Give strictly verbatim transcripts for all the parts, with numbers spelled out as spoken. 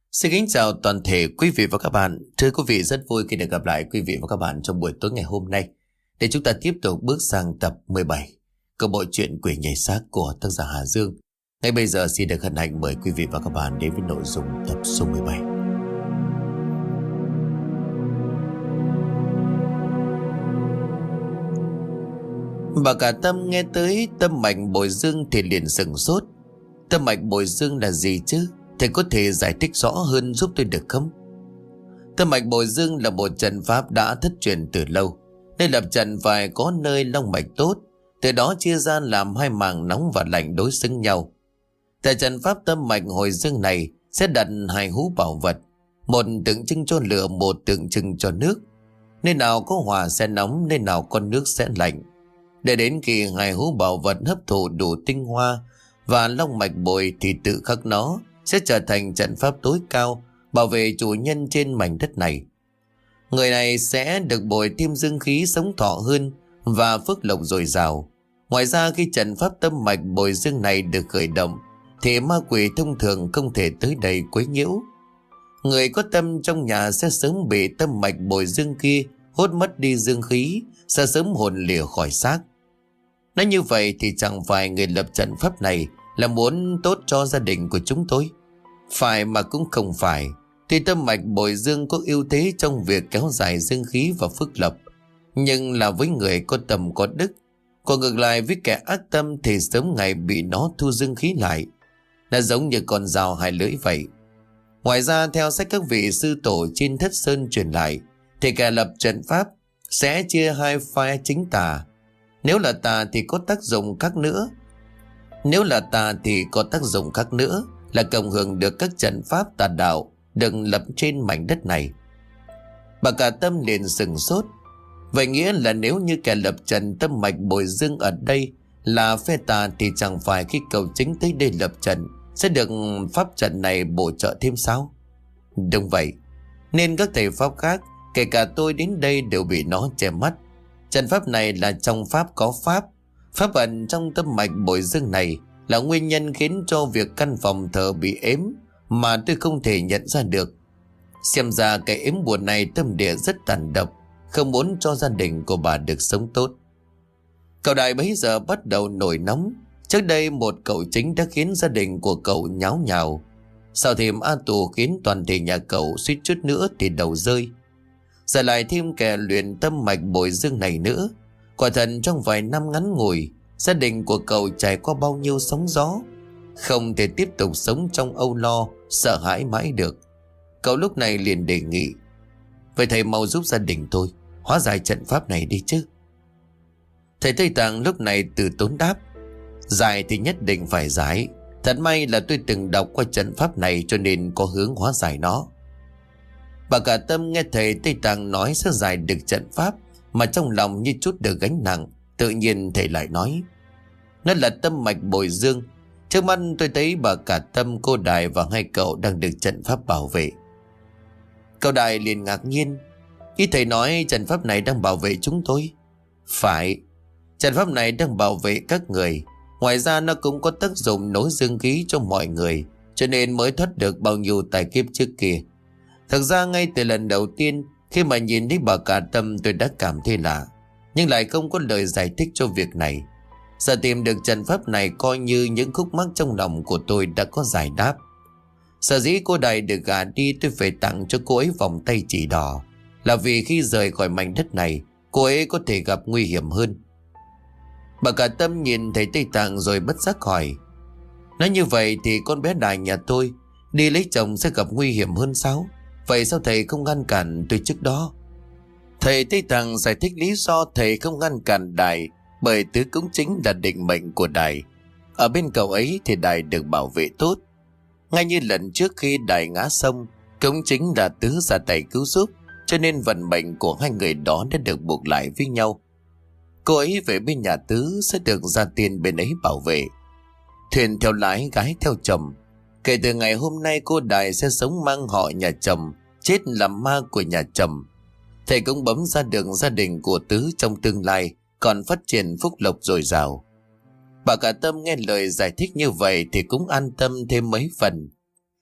Xin kính chào toàn thể quý vị và các bạn. Thưa quý vị, rất vui khi được gặp lại quý vị và các bạn trong buổi tối ngày hôm nay để chúng ta tiếp tục bước sang tập mười bảy của bộ truyện Quỷ Nhảy Xác của tác giả Hà Dương. Ngay bây giờ xin được hân hạnh mời quý vị và các bạn đến với nội dung tập số mười bảy. Bà cả Tâm nghe tới tâm mạch bồi dương thì liền sửng sốt. Tâm mạch bồi dương là gì chứ? Thầy có thể giải thích rõ hơn giúp tôi được không? Tâm mạch bồi dương là một trận pháp đã thất truyền từ lâu. Nơi lập trận phải có nơi long mạch tốt, từ đó chia ra làm hai màng nóng và lạnh đối xứng nhau. Tại trận pháp tâm mạch hồi dương này sẽ đặt hai hũ bảo vật, một tượng trưng cho lửa, một tượng trưng cho nước. Nơi nào có hỏa sẽ nóng, nơi nào có nước sẽ lạnh. Để đến khi hai hũ bảo vật hấp thụ đủ tinh hoa và long mạch bồi thì tự khắc nó sẽ trở thành trận pháp tối cao bảo vệ chủ nhân trên mảnh đất này. Người này sẽ được bồi thêm dương khí sống thọ hơn và phước lộc dồi dào. Ngoài ra khi trận pháp tâm mạch bồi dương này được khởi động thì ma quỷ thông thường không thể tới đây quấy nhiễu. Người có tâm trong nhà sẽ sớm bị tâm mạch bồi dương kia hút mất đi dương khí, sẽ sớm hồn lìa khỏi xác. Nói như vậy thì chẳng phải người lập trận pháp này là muốn tốt cho gia đình của chúng tôi. Phải mà cũng không phải. Tuy tâm mạch bồi dương có ưu thế trong việc kéo dài dương khí và phước lộc, nhưng là với người có tâm có đức. Còn ngược lại với kẻ ác tâm thì sớm ngày bị nó thu dương khí lại. Là giống như con dao hai lưỡi vậy. Ngoài ra theo sách các vị sư tổ trên Thất Sơn truyền lại thì kẻ lập trận pháp sẽ chia hai phe chính tà. Nếu là tà thì có tác dụng khác nữa. Nếu là tà thì có tác dụng khác nữa là cộng hưởng được các trận pháp tà đạo được lập trên mảnh đất này. Bà cả Tâm liền sừng sốt. Vậy nghĩa là nếu như kẻ lập trận tâm mạch bồi dương ở đây là phe tà thì chẳng phải khi cầu chính tới đây lập trận sẽ được pháp trận này bổ trợ thêm sao? Đúng vậy. Nên các thầy pháp khác, kể cả tôi đến đây đều bị nó che mắt. Trận pháp này là trong pháp có pháp. Pháp ẩn trong tâm mạch bồi dương này là nguyên nhân khiến cho việc căn phòng thờ bị ếm mà tôi không thể nhận ra được. Xem ra cái ếm buồn này tâm địa rất tàn độc, không muốn cho gia đình của bà được sống tốt. Cậu Đại bấy giờ bắt đầu nổi nóng. Trước đây một cậu chính đã khiến gia đình của cậu nháo nhào. Sau thêm A Tù khiến toàn thể nhà cậu suýt chút nữa thì đầu rơi. Giờ lại thêm kẻ luyện tâm mạch bồi dương này nữa. Quả thật trong vài năm ngắn ngủi, gia đình của cậu trải qua bao nhiêu sóng gió, không thể tiếp tục sống trong âu lo, sợ hãi mãi được. Cậu lúc này liền đề nghị: vậy thầy mau giúp gia đình tôi hóa giải trận pháp này đi chứ. Thầy Tây Tạng lúc này từ tốn đáp: giải thì nhất định phải giải. Thật may là tôi từng đọc qua trận pháp này cho nên có hướng hóa giải nó. Bà cả Tâm nghe thầy Tây Tạng nói sẽ giải được trận pháp mà trong lòng như chút được gánh nặng. Tự nhiên thầy lại nói: nó là tâm mạch bồi dương. Trước mắt tôi thấy bà cả Tâm, cô Đại và hai cậu đang được trận pháp bảo vệ. Cậu Đại liền ngạc nhiên: ý thầy nói trận pháp này đang bảo vệ chúng tôi? Phải, trận pháp này đang bảo vệ các người. Ngoài ra nó cũng có tác dụng nối dương khí cho mọi người, cho nên mới thoát được bao nhiêu tai kiếp trước kia. Thật ra ngay từ lần đầu tiên khi mà nhìn thấy bà cả Tâm tôi đã cảm thấy lạ, nhưng lại không có lời giải thích cho việc này. Giờ tìm được trận pháp này coi như những khúc mắc trong lòng của tôi đã có giải đáp. Sở dĩ cô Đại được gả đi tôi phải tặng cho cô ấy vòng tay chỉ đỏ, là vì khi rời khỏi mảnh đất này cô ấy có thể gặp nguy hiểm hơn. Bà cả Tâm nhìn thầy Tây Tạng rồi bất giác hỏi: nói như vậy thì con bé Đại nhà tôi đi lấy chồng sẽ gặp nguy hiểm hơn sao? Vậy sao thầy không ngăn cản tôi trước đó? Thầy Tây Tạng giải thích lý do thầy không ngăn cản Đại bởi tứ cũng chính là định mệnh của Đại. Ở bên cậu ấy thì Đại được bảo vệ tốt. Ngay như lần trước khi Đại ngã sông, cũng chính là tứ ra tay cứu giúp, cho nên vận mệnh của hai người đó đã được buộc lại với nhau. Cô ấy về bên nhà tứ sẽ được gia tiên bên ấy bảo vệ. Thuyền theo lái, gái theo chồng. Kể từ ngày hôm nay cô Đại sẽ sống mang họ nhà chồng, chết làm ma của nhà chồng. Thầy cũng bấm ra đường gia đình của tứ trong tương lai còn phát triển phúc lộc dồi dào. Bà cả Tâm nghe lời giải thích như vậy thì cũng an tâm thêm mấy phần.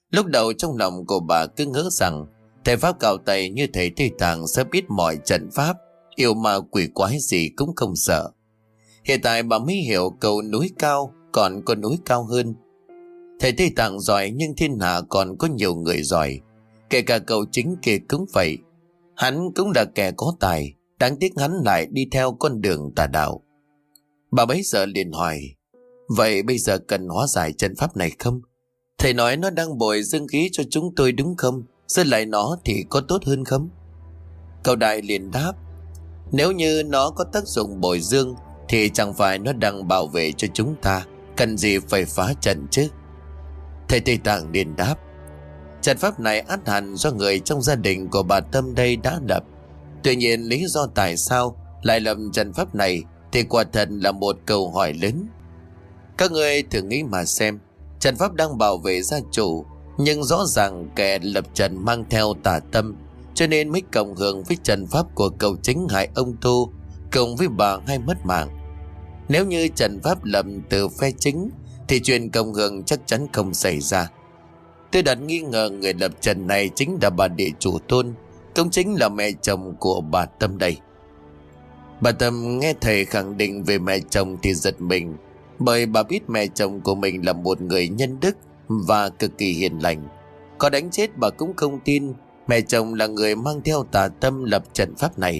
Lúc đầu trong lòng của bà cứ ngỡ rằng thầy pháp cạo tẩy như thầy Tây Tạng sẽ biết mọi trận pháp, yêu ma quỷ quái gì cũng không sợ. Hiện tại bà mới hiểu cầu núi cao còn có núi cao hơn. Thầy Tây Tạng giỏi nhưng thiên hạ còn có nhiều người giỏi, kể cả cậu chính kia cũng vậy. Hắn cũng là kẻ có tài, đáng tiếc hắn lại đi theo con đường tà đạo. Bà bấy giờ liền hỏi, vậy bây giờ cần hóa giải trận pháp này không? Thầy nói nó đang bồi dương khí cho chúng tôi đúng không? Giữ lại nó thì có tốt hơn không? Cậu đại liền đáp, nếu như nó có tác dụng bồi dương thì chẳng phải nó đang bảo vệ cho chúng ta, cần gì phải phá trận chứ? Thầy Tây Tạng liền đáp, trận pháp này ắt hẳn do người trong gia đình của bà Tâm đây đã lập. Tuy nhiên lý do tại sao lại lập trận pháp này thì quả thật là một câu hỏi lớn. Các ngươi thử nghĩ mà xem, trận pháp đang bảo vệ gia chủ, nhưng rõ ràng kẻ lập trận mang theo tà tâm, cho nên mới cộng hưởng với trận pháp của cậu chính hại ông Tô, cộng với bà hay mất mạng. Nếu như trận pháp lập từ phe chính thì chuyện cộng hưởng chắc chắn không xảy ra. Tôi đặt nghi ngờ người lập trận này chính là bà địa chủ Tôn, cũng chính là mẹ chồng của bà Tâm đây. Bà Tâm nghe thầy khẳng định về mẹ chồng thì giật mình, bởi bà biết mẹ chồng của mình là một người nhân đức và cực kỳ hiền lành. Có đánh chết bà cũng không tin mẹ chồng là người mang theo tà tâm lập trận pháp này.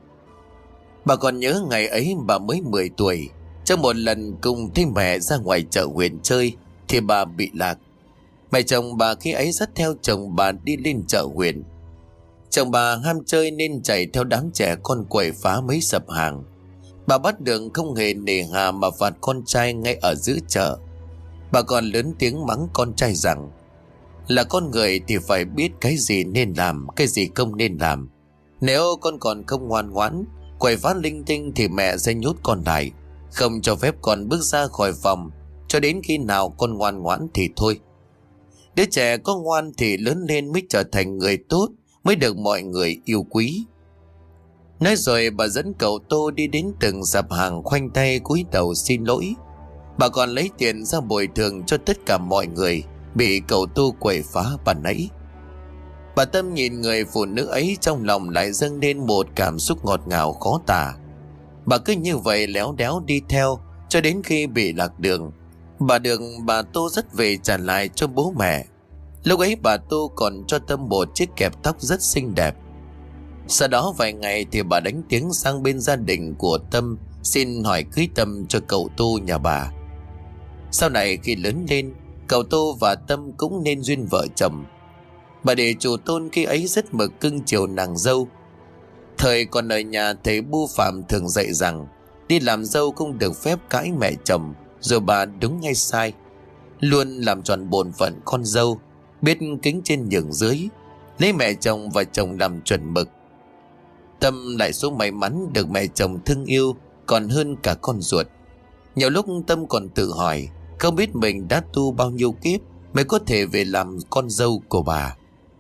Bà còn nhớ ngày ấy bà mới mười tuổi, trong một lần cùng thấy mẹ ra ngoài chợ huyện chơi thì bà bị lạc. Mẹ chồng bà khi ấy dắt theo chồng bà đi lên chợ huyện. Chồng bà ham chơi nên chạy theo đám trẻ con quậy phá mấy sập hàng. Bà bắt đường không hề nề hà mà phạt con trai ngay ở giữa chợ. Bà còn lớn tiếng mắng con trai rằng là con người thì phải biết cái gì nên làm, cái gì không nên làm. Nếu con còn không ngoan ngoãn quậy phá linh tinh thì mẹ sẽ nhốt con lại, không cho phép con bước ra khỏi phòng cho đến khi nào con ngoan ngoãn thì thôi. Đứa trẻ có ngoan thì lớn lên mới trở thành người tốt, mới được mọi người yêu quý. Nói rồi bà dẫn cậu Tô đi đến từng sạp hàng, khoanh tay cúi đầu xin lỗi. Bà còn lấy tiền ra bồi thường cho tất cả mọi người bị cậu Tô quậy phá bàn nãy. Bà Tâm nhìn người phụ nữ ấy, trong lòng lại dâng lên một cảm xúc ngọt ngào khó tả. Bà cứ như vậy léo đéo đi theo cho đến khi bị lạc đường. Bà được bà Tô dắt về trả lại cho bố mẹ. Lúc ấy bà Tô còn cho Tâm một chiếc kẹp tóc rất xinh đẹp. Sau đó vài ngày thì bà đánh tiếng sang bên gia đình của Tâm xin hỏi cưới Tâm cho cậu Tô nhà bà. Sau này khi lớn lên, cậu Tô và Tâm cũng nên duyên vợ chồng. Bà địa chủ Tôn khi ấy rất mực cưng chiều nàng dâu. Thời còn ở nhà, thầy Bu Phạm thường dạy rằng đi làm dâu không được phép cãi mẹ chồng, dù bà đúng hay sai. Luôn làm tròn bổn phận con dâu, biết kính trên nhường dưới, lấy mẹ chồng và chồng làm chuẩn mực. Tâm lại số may mắn được mẹ chồng thương yêu còn hơn cả con ruột. Nhiều lúc Tâm còn tự hỏi không biết mình đã tu bao nhiêu kiếp mới có thể về làm con dâu của bà.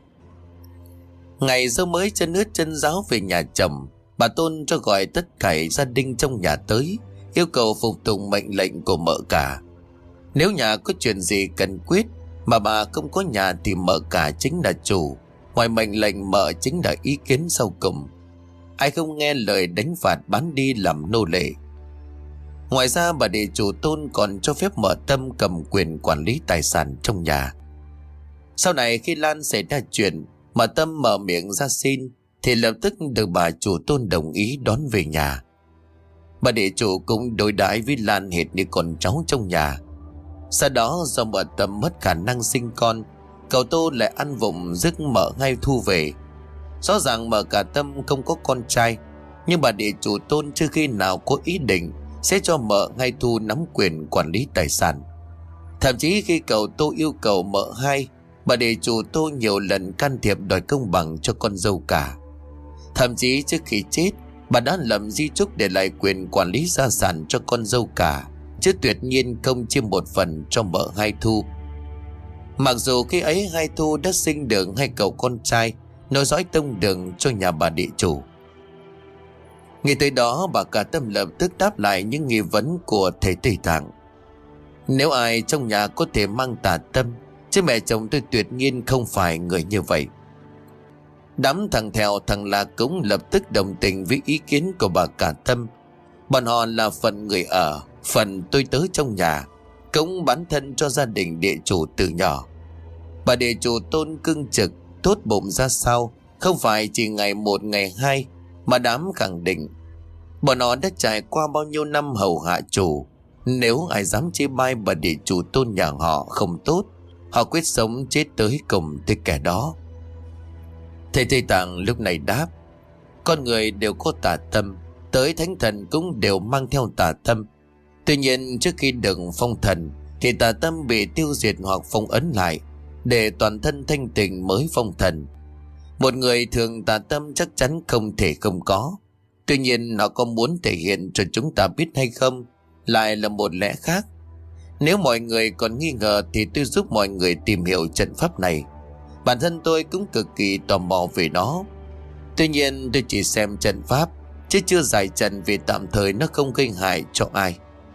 Ngày dâu mới chân ướt chân ráo về nhà chồng, bà Tôn cho gọi tất cả gia đình trong nhà tới, yêu cầu phục tùng mệnh lệnh của mợ cả. Nếu nhà có chuyện gì cần quyết mà bà không có nhà thì mợ cả chính là chủ, ngoài mệnh lệnh mợ chính là ý kiến sau cùng. Ai không nghe lời đánh phạt bán đi làm nô lệ. Ngoài ra bà địa chủ Tôn còn cho phép mợ Tâm cầm quyền quản lý tài sản trong nhà. Sau này khi Lan xảy ra chuyện mà Tâm mở miệng ra xin thì lập tức được bà chủ Tôn đồng ý đón về nhà. Bà địa chủ cũng đối đãi với Lan hệt như con cháu trong nhà. Sau đó do mợ Tâm mất khả năng sinh con, cậu Tô lại ăn vụng rước mợ ngay thu về. Rõ ràng mợ cả Tâm không có con trai, nhưng bà địa chủ Tôn chưa khi nào có ý định sẽ cho mợ ngay thu nắm quyền quản lý tài sản. Thậm chí khi cậu Tô yêu cầu mợ hai, bà địa chủ Tô nhiều lần can thiệp đòi công bằng cho con dâu cả. Thậm chí trước khi chết, bà đã làm di chúc để lại quyền quản lý gia sản cho con dâu cả, chứ tuyệt nhiên không chia một phần cho mợ hai thu. Mặc dù khi ấy hai thu đã sinh được hai cậu con trai nối dõi tông đường cho nhà bà địa chủ. Nghĩ tới đó, bà cả Tâm lập tức đáp lại những nghi vấn của thầy Tây Tạng. Nếu ai trong nhà có thể mang tà tâm Chứ mẹ chồng tôi tuyệt nhiên không phải người như vậy. Đám thằng Thèo thằng Lạc cũng lập tức đồng tình với ý kiến của bà cả Tâm. Bọn họ là phần người ở, phần tôi tớ trong nhà, cũng bán thân cho gia đình địa chủ từ nhỏ. Bà địa chủ Tôn cưng trực, tốt bụng ra sao, không phải chỉ ngày một ngày hai, mà đám khẳng định bọn họ đã trải qua bao nhiêu năm hầu hạ chủ. Nếu ai dám chê bai bà địa chủ Tôn nhà họ không tốt, họ quyết sống chết tới cùng tới kẻ đó. Thầy Tây Tạng lúc này đáp: con người đều có tà tâm, tới thánh thần cũng đều mang theo tà tâm. Tuy nhiên trước khi được phong thần thì tà tâm bị tiêu diệt hoặc phong ấn lại, để toàn thân thanh tịnh mới phong thần. Một người thường tà tâm chắc chắn không thể không có. Tuy nhiên họ có muốn thể hiện cho chúng ta biết hay không lại là một lẽ khác. Nếu mọi người còn nghi ngờ thì tôi giúp mọi người tìm hiểu trận pháp này. Bản thân tôi cũng cực kỳ tò mò về nó. Tuy nhiên tôi chỉ xem trận pháp, chứ chưa giải trận vì tạm thời nó không gây hại cho ai.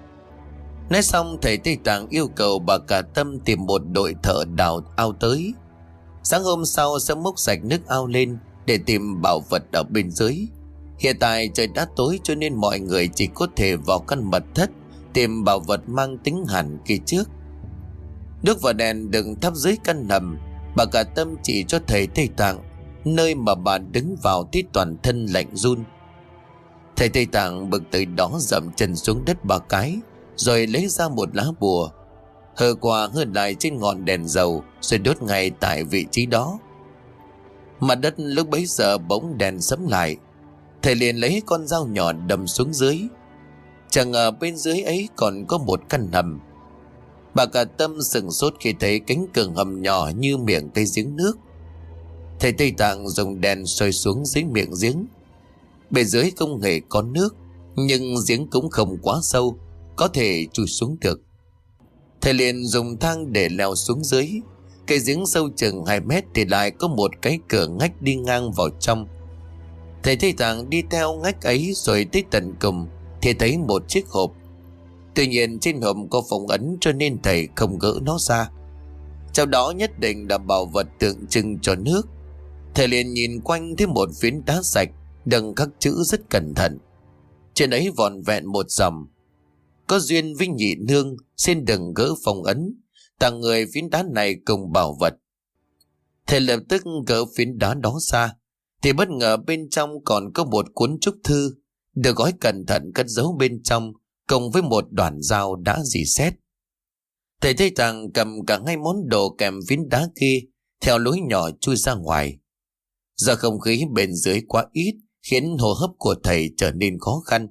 Nói xong, thầy Tây Tạng yêu cầu bà cả Tâm tìm một đội thợ đào ao tới. Sáng hôm sau sẽ múc sạch nước ao lên để tìm bảo vật ở bên dưới. Hiện tại trời đã tối cho nên mọi người chỉ có thể vào căn mật thất tìm bảo vật mang tính hẳn kia trước. Nước và đèn đừng thắp dưới căn hầm. Bà cả Tâm chỉ cho thầy Tây Tạng nơi mà bà đứng vào thì toàn thân lạnh run. Thầy Tây Tạng bực tới đó dậm chân xuống đất ba cái, rồi lấy ra một lá bùa, hơ qua hơ lại trên ngọn đèn dầu, rồi đốt ngay tại vị trí đó. Mặt đất lúc bấy giờ bỗng đèn sẫm lại. Thầy liền lấy con dao nhỏ đâm xuống dưới. Chẳng ngờ bên dưới ấy còn có một căn hầm. Bà cả Tâm sửng sốt khi thấy cánh cửa hầm nhỏ như miệng cây giếng nước. Thầy Tây Tạng dùng đèn soi xuống dưới miệng giếng. Bên dưới không hề có nước, nhưng giếng cũng không quá sâu, có thể chui xuống được. Thầy liền dùng thang để leo xuống dưới. Cây giếng sâu chừng hai mét thì lại có một cái cửa ngách đi ngang vào trong. Thầy Tây Tạng đi theo ngách ấy rồi tới tận cùng thì thấy một chiếc hộp. Tuy nhiên trên hộp có phong ấn cho nên thầy không gỡ nó ra. Trong đó nhất định là bảo vật tượng trưng cho nước. Thầy liền nhìn quanh thấy một phiến đá sạch đằng khắc chữ rất cẩn thận. Trên ấy vỏn vẹn một dòng: có duyên với nhị nương, xin đừng gỡ phong ấn, tặng người phiến đá này cùng bảo vật. Thầy lập tức gỡ phiến đá đó ra thì bất ngờ bên trong còn có một cuốn trúc thư được gói cẩn thận cất giấu bên trong, cùng với một đoạn dao đã rỉ sét. Thầy Tây Tạng cầm cả hai món đồ kèm phiến đá kia theo lối nhỏ chui ra ngoài. Do không khí bên dưới quá ít khiến hô hấp của thầy trở nên khó khăn.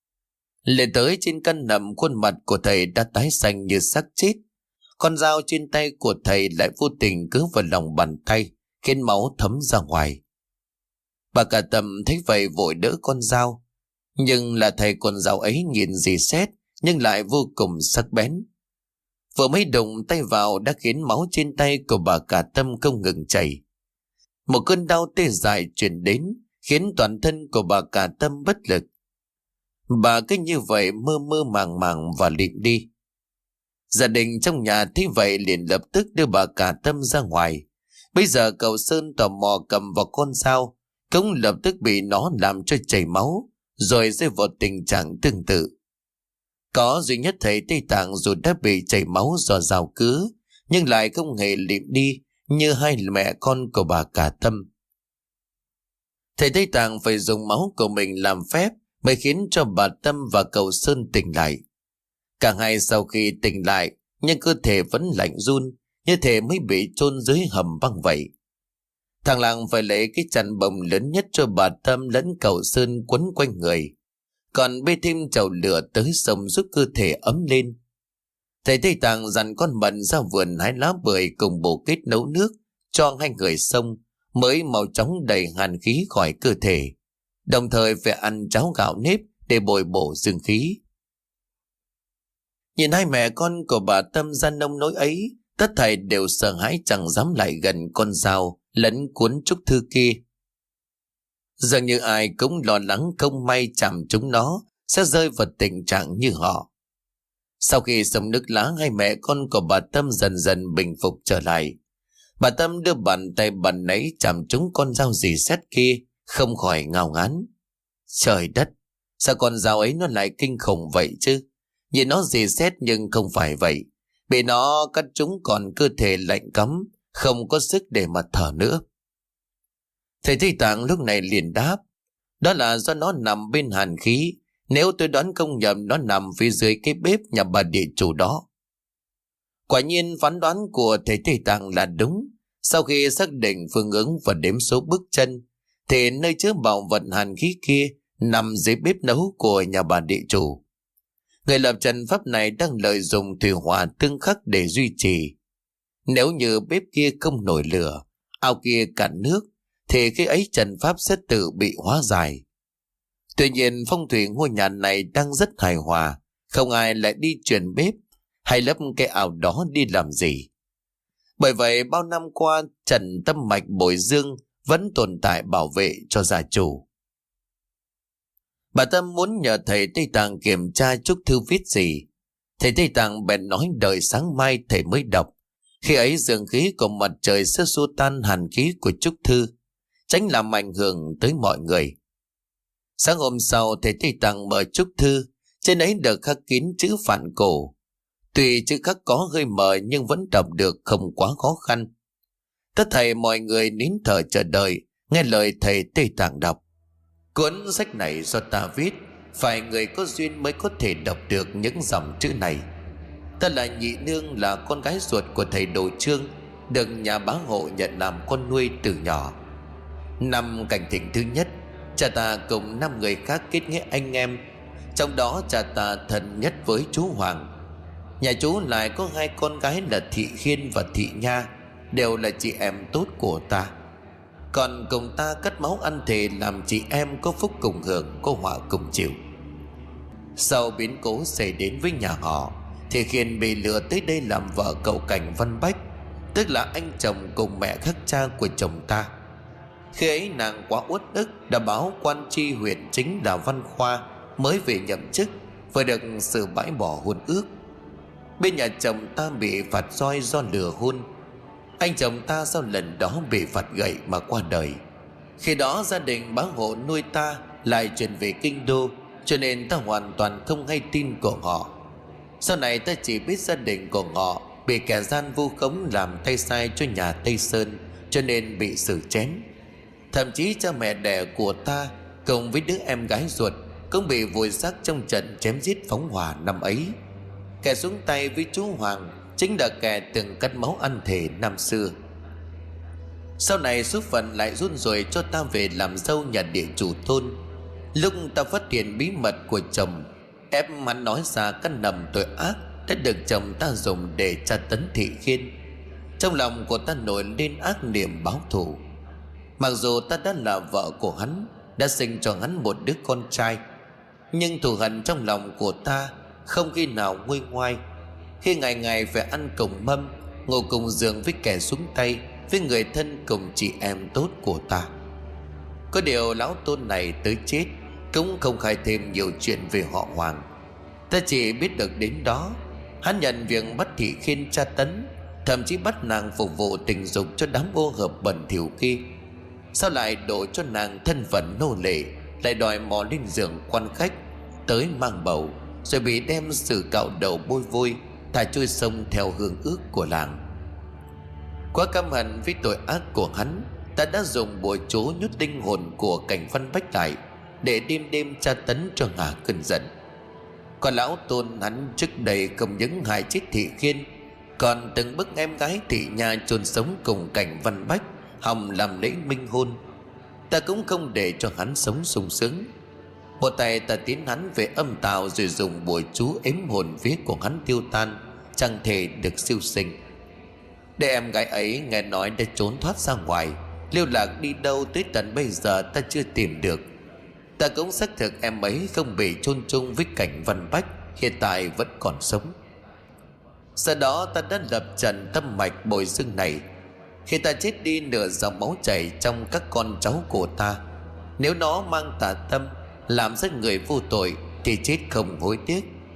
Lên tới trên căn nằm, khuôn mặt của thầy đã tái xanh như xác chết. Con dao trên tay của thầy lại vô tình cứ vào lòng bàn tay, khiến máu thấm ra ngoài. Bà cả Tâm thấy vậy vội đỡ con dao, nhưng là thầy con dao ấy nhìn rỉ sét nhưng lại vô cùng sắc bén. Vừa mới đụng tay vào đã khiến máu trên tay của bà cả Tâm không ngừng chảy. Một cơn đau tê dại truyền đến khiến toàn thân của bà cả Tâm bất lực. Bà cứ như vậy mơ mơ màng màng và lịm đi. Gia đình trong nhà thấy vậy liền lập tức đưa bà cả Tâm ra ngoài. Bây giờ cậu Sơn tò mò cầm vào con dao, cũng lập tức bị nó làm cho chảy máu, rồi rơi vào tình trạng tương tự. Có duy nhất thầy Tây Tạng dù đã bị chảy máu do dao cứa, nhưng lại không hề lịm đi như hai mẹ con của bà cả Tâm. Thầy Tây Tạng phải dùng máu của mình làm phép mới khiến cho bà Tâm và cậu Sơn tỉnh lại. Cả hai sau khi tỉnh lại nhưng cơ thể vẫn lạnh run, như thể mới bị chôn dưới hầm băng vậy. Thằng Làng phải lấy cái chăn bông lớn nhất cho bà Tâm lẫn cậu Sơn quấn quanh người, còn bê thêm chậu lửa tới sông giúp cơ thể ấm lên. Thầy Tây Tạng dặn con Mận ra vườn hái lá bưởi cùng bổ kết nấu nước cho hai người xông, mới mau chóng đẩy hàn khí khỏi cơ thể, đồng thời phải ăn cháo gạo nếp để bồi bổ dương khí. Nhìn hai mẹ con của bà Tâm ra nông nỗi ấy, tất thảy đều sợ hãi chẳng dám lại gần con dao lẫn cuốn trúc thư kia. Dường như ai cũng lo lắng không may chạm chúng nó sẽ rơi vào tình trạng như họ. Sau khi xong nước lá, hai mẹ con của bà Tâm dần dần bình phục trở lại. Bà Tâm đưa bàn tay bàn nãy chạm trúng con dao rỉ sét kia, không khỏi ngao ngán. Trời đất, sao con dao ấy nó lại kinh khủng vậy chứ? Nhìn nó rỉ sét nhưng không phải vậy. Bị nó cắt trúng còn cơ thể lạnh cấm, không có sức để mà thở nữa. Thầy Tây Tạng lúc này liền đáp, đó là do nó nằm bên hàn khí. Nếu tôi đoán không nhầm, nó nằm phía dưới cái bếp nhà bà địa chủ đó. Quả nhiên phán đoán của thầy Tây Tạng là đúng. Sau khi xác định phương hướng và đếm số bước chân, thì nơi chứa bảo vật hàn khí kia nằm dưới bếp nấu của nhà bà địa chủ. Người lập trận pháp này đang lợi dụng thủy hỏa tương khắc để duy trì. Nếu như bếp kia không nổi lửa, ao kia cạn nước, thì khi ấy trận pháp sẽ tự bị hóa giải. Tuy nhiên phong thủy ngôi nhà này đang rất hài hòa, không ai lại đi chuyển bếp hay lấp cái ao đó đi làm gì. Bởi vậy bao năm qua, trận tâm mạch Bồi Dương vẫn tồn tại bảo vệ cho gia chủ. Bà Tâm muốn nhờ thầy Tây Tạng kiểm tra chúc thư viết gì. Thầy Tây Tạng bèn nói đợi sáng mai thầy mới đọc. Khi ấy dương khí của mặt trời sẽ xua tan hàn khí của chúc thư, tránh làm ảnh hưởng tới mọi người. Sáng hôm sau, thầy Tây Tạng mở chúc thư, trên ấy được khắc kín chữ Phạn cổ. Tuy chữ khắc có hơi mờ nhưng vẫn đọc được, không quá khó khăn. Tất thảy mọi người nín thở chờ đợi, nghe lời thầy Tây Tạng đọc. Cuốn sách này do ta viết, phải người có duyên mới có thể đọc được những dòng chữ này. Ta là Nhị Nương, là con gái ruột của thầy Đồ Trương, được nhà bá hộ nhận làm con nuôi từ nhỏ. Năm Cảnh Thịnh thứ nhất, cha ta cùng năm người khác kết nghĩa anh em. Trong đó cha ta thân nhất với chú Hoàng. Nhà chú lại có hai con gái là Thị Khiên và Thị Nha, đều là chị em tốt của ta. Còn cùng ta cắt máu ăn thề làm chị em có phúc cùng hưởng, có họa cùng chịu. Sau biến cố xảy đến với nhà họ, Thị Khiên bị lừa tới đây làm vợ cậu Cảnh Văn Bách, tức là anh chồng cùng mẹ khác cha của chồng ta. Khi ấy nàng quá uất ức, đã báo quan tri huyện chính là Văn Khoa mới về nhậm chức, vừa được sự bãi bỏ hôn ước. Bên nhà chồng ta bị phạt roi do lừa hôn. Anh chồng ta sau lần đó bị phạt gậy mà qua đời. Khi đó gia đình bá hộ nuôi ta lại chuyển về kinh đô, cho nên ta hoàn toàn không hay tin của họ. Sau này ta chỉ biết gia đình của họ bị kẻ gian vu khống làm tay sai cho nhà Tây Sơn, cho nên bị xử chém. Thậm chí cha mẹ đẻ của ta cùng với đứa em gái ruột cũng bị vùi xác trong trận chém giết phóng hỏa năm ấy. Kẻ xuống tay với chú Hoàng chính là kẻ từng cắt máu ăn thề năm xưa. Sau này số phận lại run rồi cho ta về làm dâu nhà địa chủ thôn. Lúc ta phát hiện bí mật của chồng, ép hắn nói ra căn nầm tội ác đã được chồng ta dùng để tra tấn Thị Khiên, trong lòng của ta nổi lên ác niệm báo thù. Mặc dù ta đã là vợ của hắn, đã sinh cho hắn một đứa con trai, nhưng thù hận trong lòng của ta không khi nào nguôi ngoai. Khi ngày ngày phải ăn cùng mâm, ngủ cùng giường với kẻ xuống tay, với người thân cùng chị em tốt của ta. Có điều lão tôn này tới chết cũng không khai thêm nhiều chuyện về họ Hoàng. Ta chỉ biết được đến đó. Hắn nhận việc bắt Thị Khiên tra tấn, thậm chí bắt nàng phục vụ tình dục cho đám ô hợp bẩn thỉu kia. Sao lại đổ cho nàng thân phận nô lệ, lại đòi mò lên giường quan khách, tới mang bầu, rồi bị đem xử cạo đầu bôi vôi, thả trôi sông theo hương ước của làng. Quá căm hận với tội ác của hắn, ta đã dùng bùa chú nhốt linh hồn của Cảnh Văn Bách lại, để đêm đêm tra tấn cho ngả cơn giận. Còn lão tôn hắn trước đây không những hại chết Thị Khiên, còn từng bức em gái Thị Nha chôn sống cùng Cảnh Văn Bách, hòng làm lễ minh hôn. Ta cũng không để cho hắn sống sung sướng. Một tay ta tiến hắn về âm tào, rồi dùng bùa chú ếm hồn vía của hắn tiêu tan, chẳng thể được siêu sinh. Để em gái ấy nghe nói đã trốn thoát ra ngoài, lưu lạc đi đâu tới tận bây giờ ta chưa tìm được. Ta cũng xác thực em ấy không bị chôn chung với Cảnh Văn Bách, hiện tại vẫn còn sống. Sau đó ta đã lập trận tâm mạch Bồi Dương này. Khi ta chết đi, nửa dòng máu chảy trong các con cháu của ta, nếu nó mang tà tâm làm giết người vô tội thì chết không hối tiếc.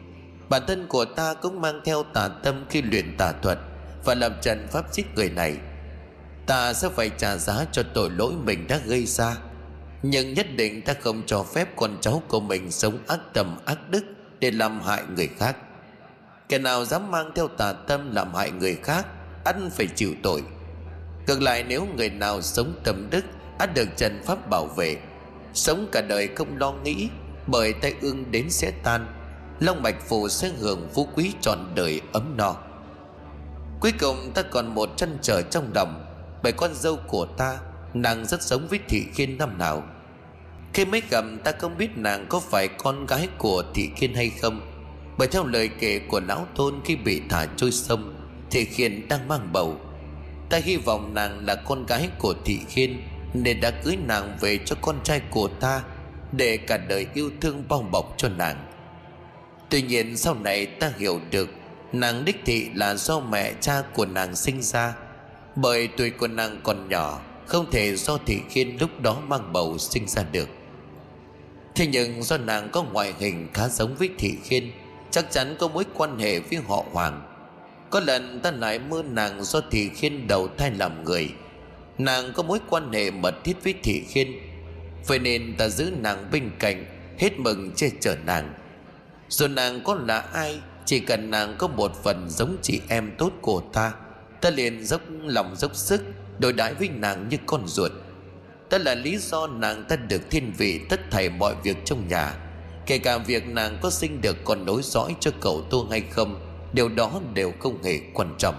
Bản thân của ta cũng mang theo tà tâm khi luyện tà thuật và làm trận pháp giết người này. Ta sẽ phải trả giá cho tội lỗi mình đã gây ra, nhưng nhất định ta không cho phép con cháu của mình sống ác tâm ác đức để làm hại người khác. Kẻ nào dám mang theo tà tâm làm hại người khác ắt phải chịu tội. Ngược lại, nếu người nào sống tâm đức ắt được trận pháp bảo vệ, sống cả đời không lo nghĩ, bởi tai ương đến sẽ tan, long mạch phù sẽ hưởng phú quý trọn đời ấm no. Cuối cùng ta còn một trăn trở trong lòng, bởi con dâu của ta, nàng rất giống với Thị Khiên năm nào. Khi mới gặp ta không biết nàng có phải con gái của Thị Khiên hay không, bởi theo lời kể của lão Tôn, khi bị thả trôi sông, Thị Khiên đang mang bầu. Ta hy vọng nàng là con gái của Thị Khiên, nên đã cưới nàng về cho con trai của ta, để cả đời yêu thương bao bọc cho nàng. Tuy nhiên sau này ta hiểu được nàng đích thị là do mẹ cha của nàng sinh ra, bởi tuổi của nàng còn nhỏ, không thể do Thị Khiên lúc đó mang bầu sinh ra được. Thế nhưng do nàng có ngoại hình khá giống với Thị Khiên, chắc chắn có mối quan hệ với họ Hoàng. Có lần ta lại mơ nàng do Thị Khiên đầu thai làm người, nàng có mối quan hệ mật thiết với Thị Khiên, vậy nên ta giữ nàng bên cạnh, hết mừng che chở nàng. Dù nàng có là ai, chỉ cần nàng có một phần giống chị em tốt của ta, ta liền dốc lòng dốc sức đối đãi với nàng như con ruột. Đó là lý do nàng ta được thiên vị tất thảy mọi việc trong nhà, kể cả việc nàng có sinh được con nối dõi cho cậu Tô hay không, điều đó đều không hề quan trọng.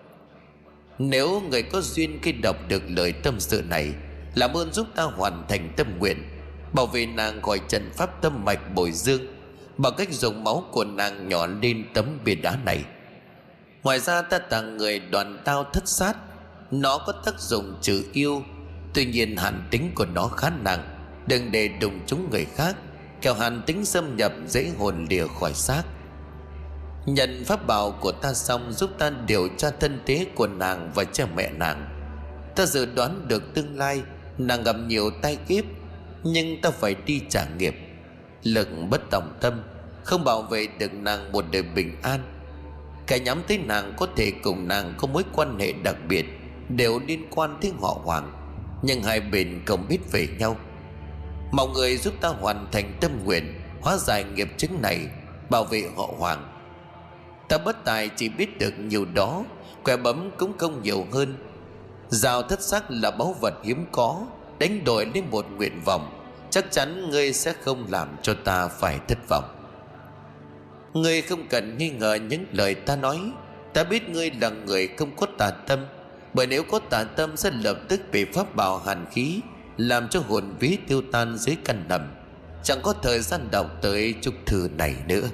Nếu người có duyên khi đọc được lời tâm sự này, làm ơn giúp ta hoàn thành tâm nguyện, bảo vệ nàng khỏi trận pháp tâm mạch bồi dương, bằng cách dùng máu của nàng nhỏ lên tấm bia đá này. Ngoài ra ta tặng người đoàn tao thất sát, nó có tác dụng trừ yêu, tuy nhiên hàn tính của nó khá nặng, đừng để đụng trúng người khác, kẻo hàn tính xâm nhập dễ hồn lìa khỏi xác. Nhận pháp bảo của ta xong, giúp ta điều tra thân thế của nàng và cha mẹ nàng. Ta dự đoán được tương lai nàng gặp nhiều tai kiếp, nhưng ta phải đi trả nghiệp. Lực bất tòng tâm, không bảo vệ được nàng một đời bình an. Kẻ nhắm tới nàng có thể cùng nàng có mối quan hệ đặc biệt, đều liên quan tới họ Hoàng, nhưng hai bên không biết về nhau. Mong người giúp ta hoàn thành tâm nguyện, hóa giải nghiệp chứng này, bảo vệ họ Hoàng. Ta bất tài chỉ biết được nhiều đó, quẻ bấm cũng không nhiều hơn. Dao thất sắc là báu vật hiếm có, đánh đổi lên một nguyện vọng, chắc chắn ngươi sẽ không làm cho ta phải thất vọng. Ngươi không cần nghi ngờ những lời ta nói. Ta biết ngươi là người không có tà tâm, bởi nếu có tà tâm sẽ lập tức bị pháp bảo hàn khí làm cho hồn vía tiêu tan dưới căn nằm, chẳng có thời gian đọc tới chúc thư này nữa.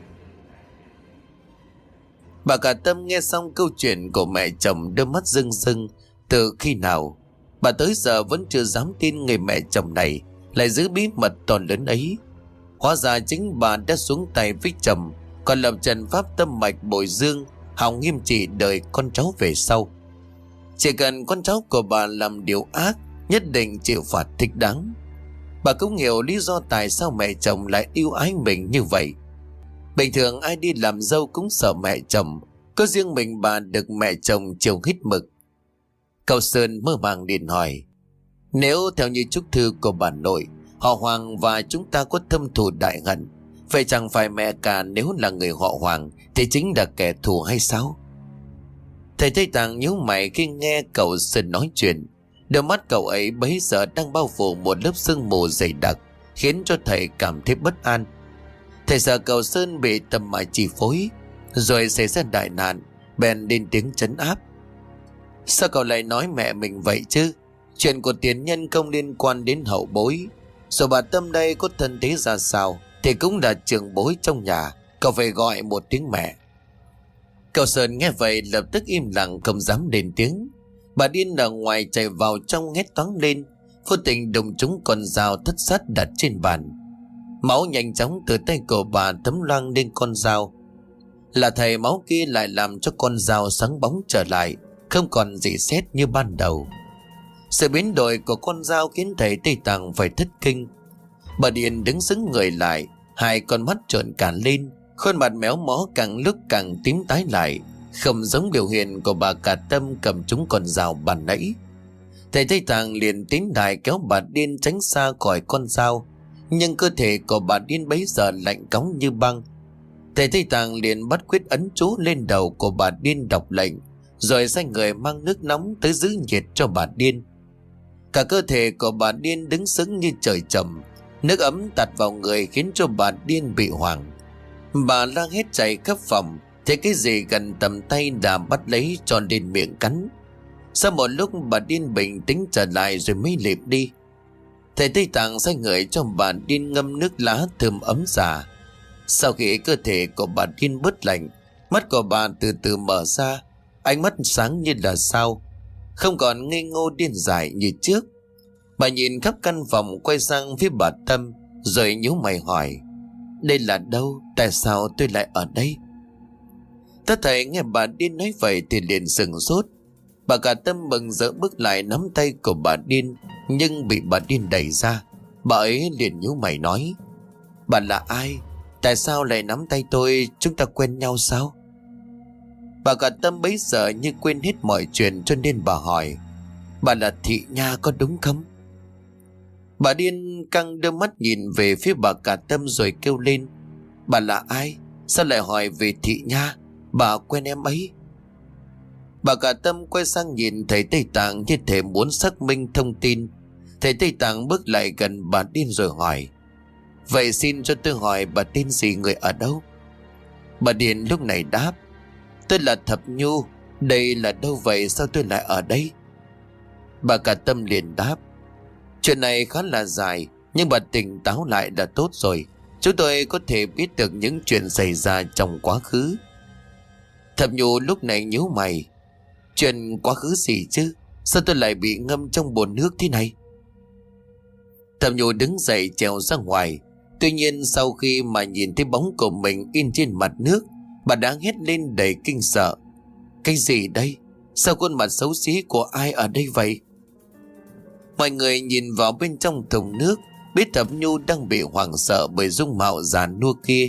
Bà cả Tâm nghe xong câu chuyện của mẹ chồng, đôi mắt rưng rưng. Từ khi nào bà tới giờ vẫn chưa dám tin người mẹ chồng này lại giữ bí mật to lớn ấy. Hóa ra chính bà đã xuống tay với chồng, còn lập trận pháp tâm mạch bồi dương, hòng nghiêm trị đời con cháu về sau. Chỉ cần con cháu của bà làm điều ác, nhất định chịu phạt thích đáng. Bà cũng hiểu lý do tại sao mẹ chồng lại yêu ái mình như vậy. Bình thường ai đi làm dâu cũng sợ mẹ chồng, có riêng mình bà được mẹ chồng chiều hết mực. Cậu Sơn mơ màng liền hỏi: nếu theo như chúc thư của bà nội, họ Hoàng và chúng ta có thâm thù đại hận, vậy chẳng phải mẹ cả nếu là người họ Hoàng thì chính là kẻ thù hay sao? Thầy Tây Tạng nhíu mày khi nghe cậu Sơn nói chuyện. Đôi mắt cậu ấy bấy giờ đang bao phủ một lớp sương mù dày đặc, khiến cho thầy cảm thấy bất an. Thầy sợ cậu Sơn bị tâm ma chi phối, rồi xảy ra đại nạn, bèn lên tiếng trấn áp. Sao cậu lại nói mẹ mình vậy chứ? Chuyện của tiền nhân không liên quan đến hậu bối. Rồi bà Tâm đây có thân thế ra sao thì cũng là trưởng bối trong nhà, cậu phải gọi một tiếng mẹ. Cậu Sơn nghe vậy lập tức im lặng, không dám lên tiếng. Bà điên ở ngoài chạy vào trong hét toáng lên, vô tình đụng trúng con dao thất sát đặt trên bàn. Máu nhanh chóng từ tay của bà thấm loang lên con dao. Là thầy máu kia lại làm cho con dao sáng bóng trở lại, không còn gì sét như ban đầu. Sự biến đổi của con dao khiến thầy Tây Tạng phải thất kinh. Bà Điền đứng sững người lại, hai con mắt trợn cả lên, Khuôn mặt méo mó càng lúc càng tím tái lại, không giống biểu hiện của bà cả Tâm cầm trúng con dao bàn nãy. Thầy Tây Tạng liền tiến lại kéo bà Điên tránh xa khỏi con dao, nhưng cơ thể của bà Điên bấy giờ lạnh cóng như băng. Thầy Tây Tạng liền bắt quyết ấn chú lên đầu của bà Điên đọc lệnh, rồi sai người mang nước nóng tới giữ nhiệt cho bà Điên. Cả cơ thể của bà Điên đứng sững như trời trầm, nước ấm tạt vào người khiến cho bà Điên bị hoảng. Bà la hét chạy khắp phòng, thấy cái gì gần tầm tay đã bắt lấy cho lên miệng cắn. Sau một lúc bà Điên bình tĩnh trở lại rồi mới lịp đi. Thầy Tây Tạng sai người cho bà Điên ngâm nước lá thơm ấm xả. Sau khi cơ thể của bà Điên bớt lạnh, mắt của bà từ từ mở ra, ánh mắt sáng như là sao, không còn ngây ngô điên dại như trước. Bà nhìn khắp căn phòng, quay sang phía bà Tâm rồi nhíu mày hỏi: đây là đâu? Tại sao tôi lại ở đây? Tất thầy nghe bà Điên nói vậy thì liền sừng sốt. Bà cả Tâm mừng rỡ bước lại nắm tay của bà Điên, nhưng bị bà Điên đẩy ra. Bà ấy liền nhíu mày nói: bà là ai? Tại sao lại nắm tay tôi? Chúng ta quen nhau sao? Bà cả Tâm bấy giờ như quên hết mọi chuyện, cho nên bà hỏi: bà là Thị Nha có đúng không? Bà Điên căng đôi mắt nhìn về phía bà cả Tâm rồi kêu lên: bà là ai? Sao lại hỏi về Thị Nha? Bà quen em ấy? Bà cả Tâm quay sang nhìn thầy Tây Tạng như thể muốn xác minh thông tin. Thầy Tây Tạng bước lại gần bà Điên rồi hỏi: vậy xin cho tôi hỏi bà tên gì, người ở đâu? Bà Điên lúc này đáp: tôi là Thập Nhu. Đây là đâu vậy? Sao tôi lại ở đây? Bà cả Tâm liền đáp: chuyện này khá là dài, nhưng bà tỉnh táo lại là tốt rồi. Chúng tôi có thể biết được những chuyện xảy ra trong quá khứ. Thập Nhu lúc này nhíu mày: chuyện quá khứ gì chứ? Sao tôi lại bị ngâm trong bồn nước thế này? Thập Nhu đứng dậy trèo ra ngoài. Tuy nhiên sau khi mà nhìn thấy bóng của mình in trên mặt nước, bà đã hét lên đầy kinh sợ: cái gì đây? Sao khuôn mặt xấu xí của ai ở đây vậy? Mọi người nhìn vào bên trong thùng nước, biết Thập Nhu đang bị hoảng sợ bởi dung mạo già nua kia.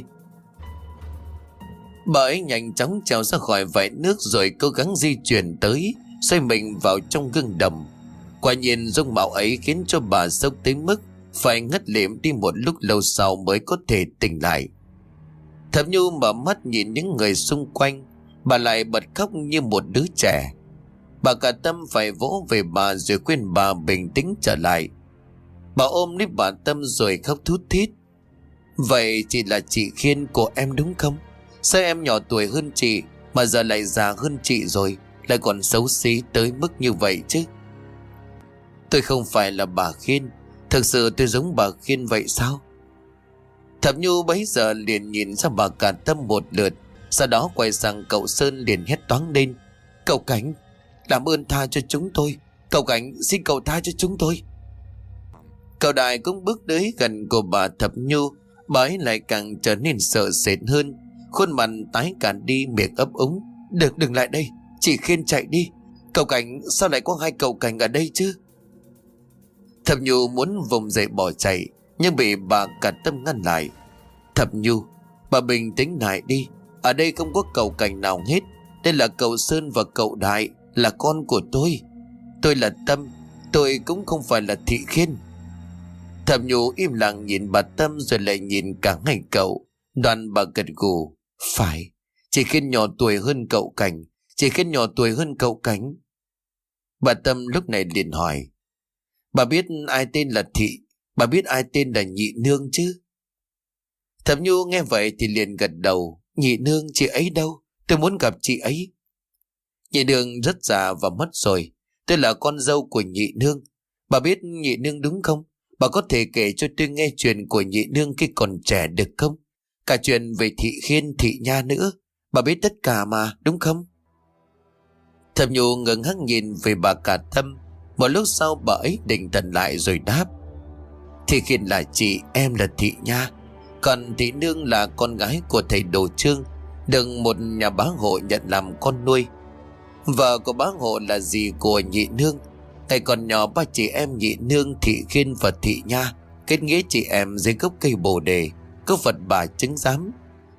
Bà ấy nhanh chóng trèo ra khỏi vại nước rồi cố gắng di chuyển tới, xoay mình vào trong gương đồng. Quả nhiên dung mạo ấy khiến cho bà sốc tới mức phải ngất lịm đi một lúc lâu sau mới có thể tỉnh lại. Thập Nhu mở mắt nhìn những người xung quanh, bà lại bật khóc như một đứa trẻ. Bà cả Tâm phải vỗ về bà rồi khuyên bà bình tĩnh trở lại. Bà ôm lấy bà Tâm rồi khóc thút thít: vậy chị là chị Khiên của em đúng không? Sao em nhỏ tuổi hơn chị mà giờ lại già hơn chị rồi, lại còn xấu xí tới mức như vậy chứ? Tôi không phải là bà Khiên. Thực sự tôi giống bà Khiên vậy sao? Thập Nhu bấy giờ liền nhìn ra bà cả Tâm một lượt, sau đó quay sang cậu Sơn liền hét toáng lên: cậu Cảnh, làm ơn tha cho chúng tôi. Cậu Cảnh, xin cậu tha cho chúng tôi. Cậu Đại cũng bước tới gần của bà Thập Nhu. Bà ấy lại càng trở nên sợ sệt hơn, khuôn mặt tái cả đi, miệng ấp úng: Được, đừng lại đây, chị Khiên chạy đi. Cậu Cảnh, sao lại có hai cậu Cảnh ở đây chứ? Thập Nhu muốn vùng dậy bỏ chạy, nhưng bị bà cả Tâm ngăn lại. Thập Nhu, bà bình tĩnh lại đi. Ở đây không có cậu Cảnh nào hết. Đây là cậu Sơn và cậu Đại, là con của tôi. Tôi là Tâm, tôi cũng không phải là Thị Khiên. Thập Nhu im lặng nhìn bà Tâm rồi lại nhìn cả hai cậu. Đoàn bà gật gù: phải, chị Khiên nhỏ tuổi hơn cậu Cảnh. Chị Khiên nhỏ tuổi hơn cậu Cảnh. Bà Tâm lúc này liền hỏi: bà biết ai tên là Thị, bà biết ai tên là Nhị Nương chứ? Thập Nhu nghe vậy thì liền gật đầu: Nhị Nương, chị ấy đâu? Tôi muốn gặp chị ấy. Nhị Nương rất già và mất rồi. Tôi là con dâu của Nhị Nương. Bà biết Nhị Nương đúng không? Bà có thể kể cho tôi nghe chuyện của Nhị Nương khi còn trẻ được không? Cả chuyện về Thị Khiên, Thị Nha nữa. Bà biết tất cả mà, đúng không? Thập Nhu ngừng hắc nhìn về bà cả Tâm. Một lúc sau bà ấy định thần lại rồi đáp: Thị Khiên là chị, em là Thị Nha. Còn Thị Nương là con gái của thầy Đồ Trương, được một nhà bá hộ nhận làm con nuôi. Vợ của bá hộ là dì của Nhị Nương. Ngày còn nhỏ, ba chị em Nhị Nương, Thị Khiên và Thị Nha kết nghĩa chị em dưới gốc cây bồ đề, có Phật bà chứng giám.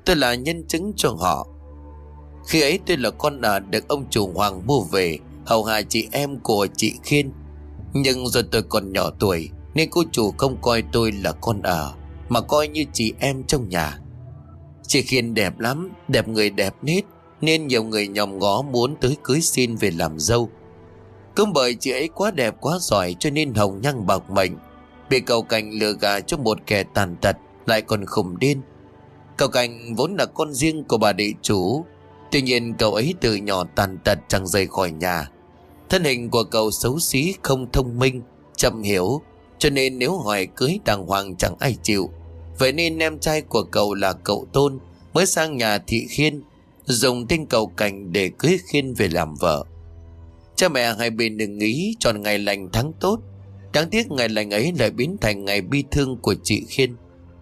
Tôi là nhân chứng cho họ. Khi ấy tôi là con ở được ông chủ Hoàng mua về hầu hạ chị em của chị Khiên. Nhưng rồi tôi còn nhỏ tuổi nên cô chủ không coi tôi là con ở, mà coi như chị em trong nhà. Chị Khiên đẹp lắm, đẹp người đẹp nết, nên nhiều người nhòm ngó muốn tới cưới xin về làm dâu. Cũng bởi chị ấy quá đẹp quá giỏi cho nên hồng nhan bạc mệnh, bị cậu Cảnh lừa gạt cho một kẻ tàn tật lại còn khùng điên. Cậu Cảnh vốn là con riêng của bà địa chủ, tuy nhiên cậu ấy từ nhỏ tàn tật chẳng rời khỏi nhà. Thân hình của cậu xấu xí, không thông minh, chậm hiểu, cho nên nếu hỏi cưới đàng hoàng chẳng ai chịu. Vậy nên em trai của cậu là cậu Tôn mới sang nhà thị Khiên, dùng tên cậu Cảnh để cưới Khiên về làm vợ. Cha mẹ hai bên đừng nghĩ chọn ngày lành tháng tốt, đáng tiếc ngày lành ấy lại biến thành ngày bi thương của chị Khiên.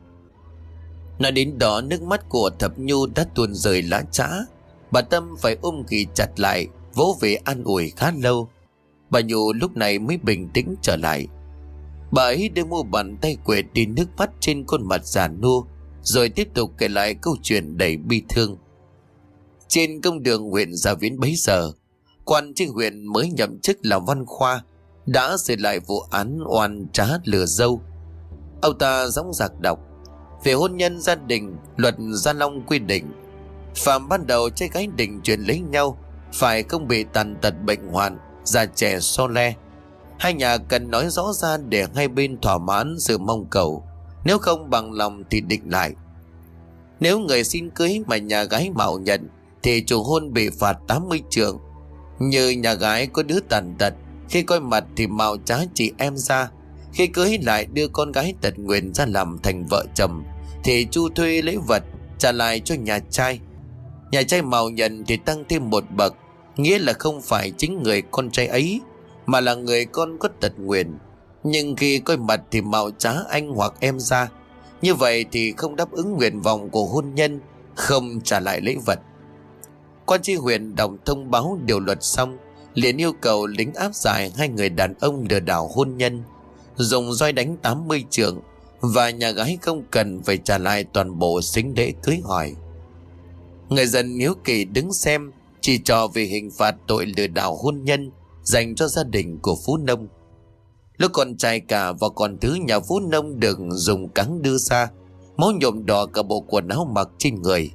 Nói đến đó, nước mắt của Thập Nhu đã tuôn rơi lá chã. Bà Tâm phải ôm ghì chặt lại, vỗ về an ủi khá lâu. Bà Nhu lúc này mới bình tĩnh trở lại. Bà ấy đưa mua bàn tay quệt đi nước mắt trên khuôn mặt già nua, rồi tiếp tục kể lại câu chuyện đầy bi thương. Trên công đường huyện Gia Viễn bấy giờ, quan tri huyện mới nhậm chức là Văn Khoa đã xảy lại vụ án oan trá lừa dâu. Ông ta dõng dạc đọc: về hôn nhân gia đình, luật Gia Long quy định phàm ban đầu trai gái định chuyển lấy nhau phải không bị tàn tật bệnh hoạn, già trẻ so le. Hai nhà cần nói rõ ra để hai bên thỏa mãn sự mong cầu, nếu không bằng lòng thì định lại. Nếu người xin cưới mà nhà gái mạo nhận thì chủ hôn bị phạt tám mươi trượng. Như nhà gái có đứa tàn tật, khi coi mặt thì mạo trá chị em ra, khi cưới lại đưa con gái tật nguyền ra làm thành vợ chồng thì chu thuê lấy vật trả lại cho nhà trai. Nhà trai mạo nhận thì tăng thêm một bậc, nghĩa là không phải chính người con trai ấy mà là người con có tật nguyền. Nhưng khi coi mặt thì mạo trá anh hoặc em ra, như vậy thì không đáp ứng nguyện vọng của hôn nhân, không trả lại lễ vật. Quan tri huyện đọc thông báo điều luật xong, liền yêu cầu lính áp giải hai người đàn ông lừa đảo hôn nhân, dùng roi đánh tám mươi trượng, và nhà gái không cần phải trả lại toàn bộ sính lễ cưới hỏi. Người dân hiếu kỳ đứng xem chỉ trò về hình phạt tội lừa đảo hôn nhân dành cho gia đình của Phú Nông. Lúc con trai cả và con thứ nhà Phú Nông được dùng cáng đưa ra, máu nhuộm đỏ cả bộ quần áo mặc trên người.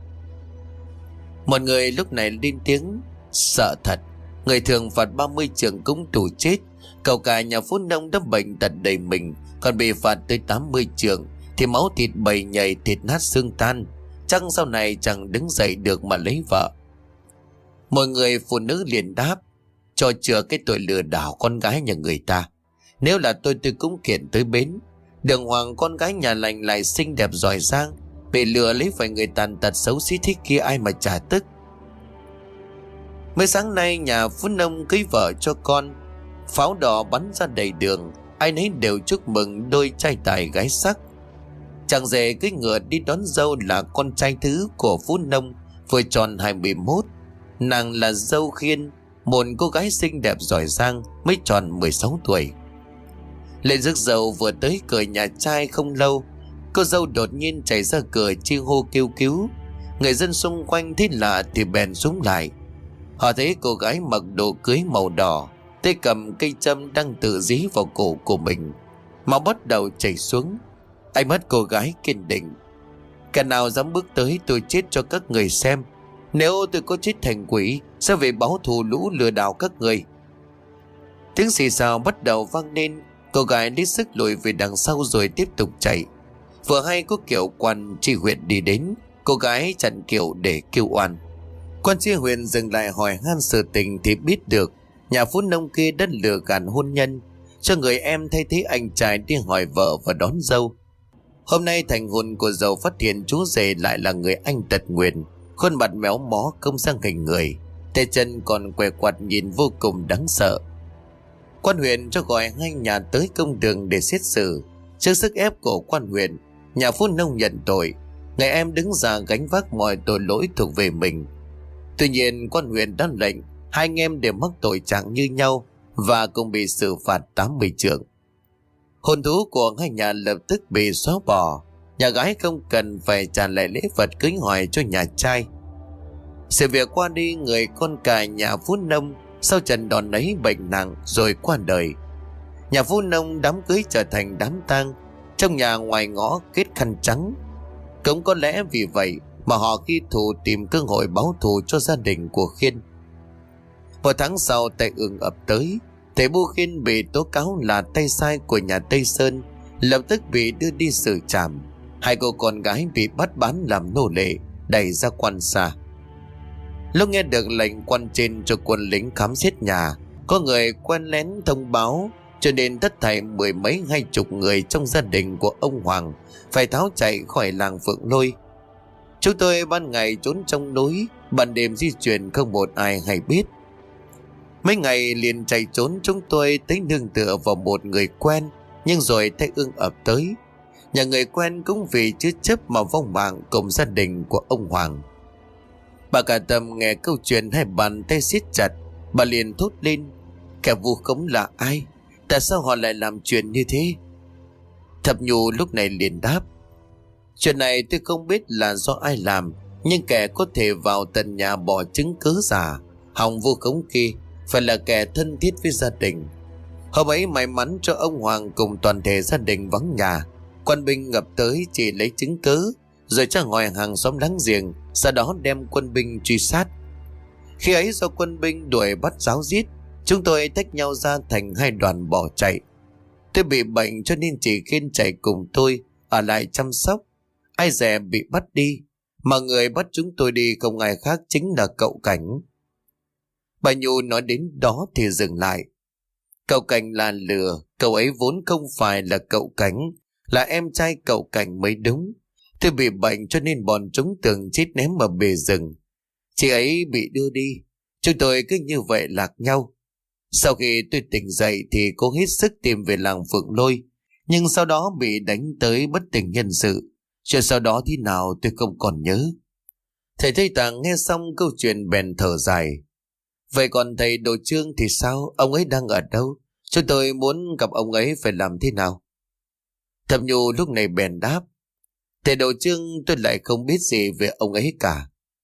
Một người lúc này lên tiếng: sợ thật, người thường phạt ba mươi trượng cũng tù chết, cậu cả nhà Phú Nông đã bệnh tật đầy mình còn bị phạt tới tám mươi trượng thì máu thịt bầy nhầy, thịt nát xương tan, chắc sau này chẳng đứng dậy được mà lấy vợ. Mọi người phụ nữ liền đáp: cho chừa cái tội lừa đảo con gái nhà người ta. Nếu là tôi tôi cũng kiện tới bến. Đường hoàng con gái nhà lành lại xinh đẹp giỏi giang, bị lừa lấy phải người tàn tật xấu xí thế kia, ai mà trả tức. Mới sáng nay nhà Phú Nông cưới vợ cho con, pháo đỏ bắn ra đầy đường, ai nấy đều chúc mừng đôi trai tài gái sắc. Chàng rể cưỡi ngựa đi đón dâu là con trai thứ của Phú Nông, vừa tròn hai mươi mốt. Nàng là dâu Khiên, một cô gái xinh đẹp giỏi giang, mới tròn mười sáu tuổi. Lễ rước dâu vừa tới cửa nhà trai không lâu, cô dâu đột nhiên chạy ra cửa chi hô kêu cứu. Người dân xung quanh thấy lạ thì bèn xuống lại. Họ thấy cô gái mặc đồ cưới màu đỏ, tay cầm cây châm đang tự dí vào cổ của mình, máu bắt đầu chảy xuống. Ánh mắt cô gái kiên định: cả nào dám bước tới tôi chết cho các người xem. Nếu tôi có chết thành quỷ sẽ về báo thù lũ lừa đảo các người. Tiếng xì xào bắt đầu vang lên. Cô gái lấy sức lùi về đằng sau rồi tiếp tục chạy. Vừa hay có Kiệu quan tri huyện đi đến, cô gái chặn Kiệu để kêu oan. Quan tri huyện dừng lại hỏi han sự tình thì biết được nhà Phú Nông kia đã lừa gạt hôn nhân, cho người em thay thế anh trai đi hỏi vợ và đón dâu. Hôm nay thành hôn của dâu phát hiện chú rể lại là người anh tật nguyền, khuôn mặt méo mó không sang hình người, tay chân còn què quặt nhìn vô cùng đáng sợ. Quan huyện cho gọi hai nhà tới công đường để xét xử. Trước sức ép của quan huyện, nhà Phú Nông nhận tội, người em đứng ra gánh vác mọi tội lỗi thuộc về mình. Tuy nhiên quan huyện đã lệnh hai anh em đều mắc tội trạng như nhau và cùng bị xử phạt tám mươi trượng. Hôn thú của hai nhà lập tức bị xóa bỏ. nhà gái không cần phải trả lại lễ vật cưới hỏi cho nhà trai. Sự việc qua đi, người con cả nhà Phú Nông sau trận đòn ấy bệnh nặng rồi qua đời. Nhà Phú Nông đám cưới trở thành đám tang, trong nhà ngoài ngõ kết khăn trắng. Cũng có lẽ vì vậy mà họ ghi thù tìm cơ hội báo thù cho gia đình của Khiên. Một tháng sau, tai ương ập tới. Thầy Bu Khiên bị tố cáo là tay sai của nhà Tây Sơn, lập tức bị đưa đi xử trảm. Hai cô con gái bị bắt bán làm nô lệ, đẩy ra quan xa. Lúc nghe được lệnh quan trên cho quân lính khám xét nhà, có người quen lén thông báo, cho nên tất thảy mười mấy hai chục người trong gia đình của ông Hoàng phải tháo chạy khỏi làng Phượng Lôi. Chúng tôi ban ngày trốn trong núi, ban đêm di chuyển không một ai hay biết. Mấy ngày liền chạy trốn, chúng tôi tới nương tựa vào một người quen, nhưng rồi tai ương ập tới. Nhà người quen cũng vì chứa chấp mà vong mạng cùng gia đình của ông Hoàng. Bà cả Tâm nghe câu chuyện hai bàn tay siết chặt, bà liền thốt lên: kẻ vu khống là ai? Tại sao họ lại làm chuyện như thế? Thập Nhu lúc này liền đáp: chuyện này tôi không biết là do ai làm, nhưng kẻ có thể vào tận nhà bỏ chứng cứ giả hòng vu khống kia phải là kẻ thân thiết với gia đình. Hôm ấy may mắn cho ông Hoàng cùng toàn thể gia đình vắng nhà, quân binh ngập tới chỉ lấy chứng cứ rồi tra hỏi hàng xóm láng giềng, sau đó đem quân binh truy sát. Khi ấy do quân binh đuổi bắt giáo giết, chúng tôi tách nhau ra thành hai đoàn bỏ chạy. Tôi bị bệnh cho nên chỉ Khiên chạy cùng tôi ở lại chăm sóc. Ai dè bị bắt đi, mà người bắt chúng tôi đi không ai khác chính là cậu Cảnh. Bà Nhu nói đến đó thì dừng lại. Cậu Cảnh là lừa, cậu ấy vốn không phải là cậu Cảnh, là em trai cậu Cảnh mới đúng. Tôi bị bệnh cho nên bọn chúng tưởng chết ném ở bề rừng. Chị ấy bị đưa đi, chúng tôi cứ như vậy lạc nhau. Sau khi tôi tỉnh dậy thì cố hết sức tìm về làng Phượng Lôi, nhưng sau đó bị đánh tới bất tỉnh nhân sự. Chuyện sau đó thế nào tôi không còn nhớ. Thầy Tây Tạng nghe xong câu chuyện bèn thở dài. Vậy còn thầy Đồ Trương thì sao? Ông ấy đang ở đâu? Chúng tôi muốn gặp ông ấy phải làm thế nào? Thập Nhu lúc này bèn đáp: thầy Đồ Trương tôi lại không biết gì về ông ấy cả.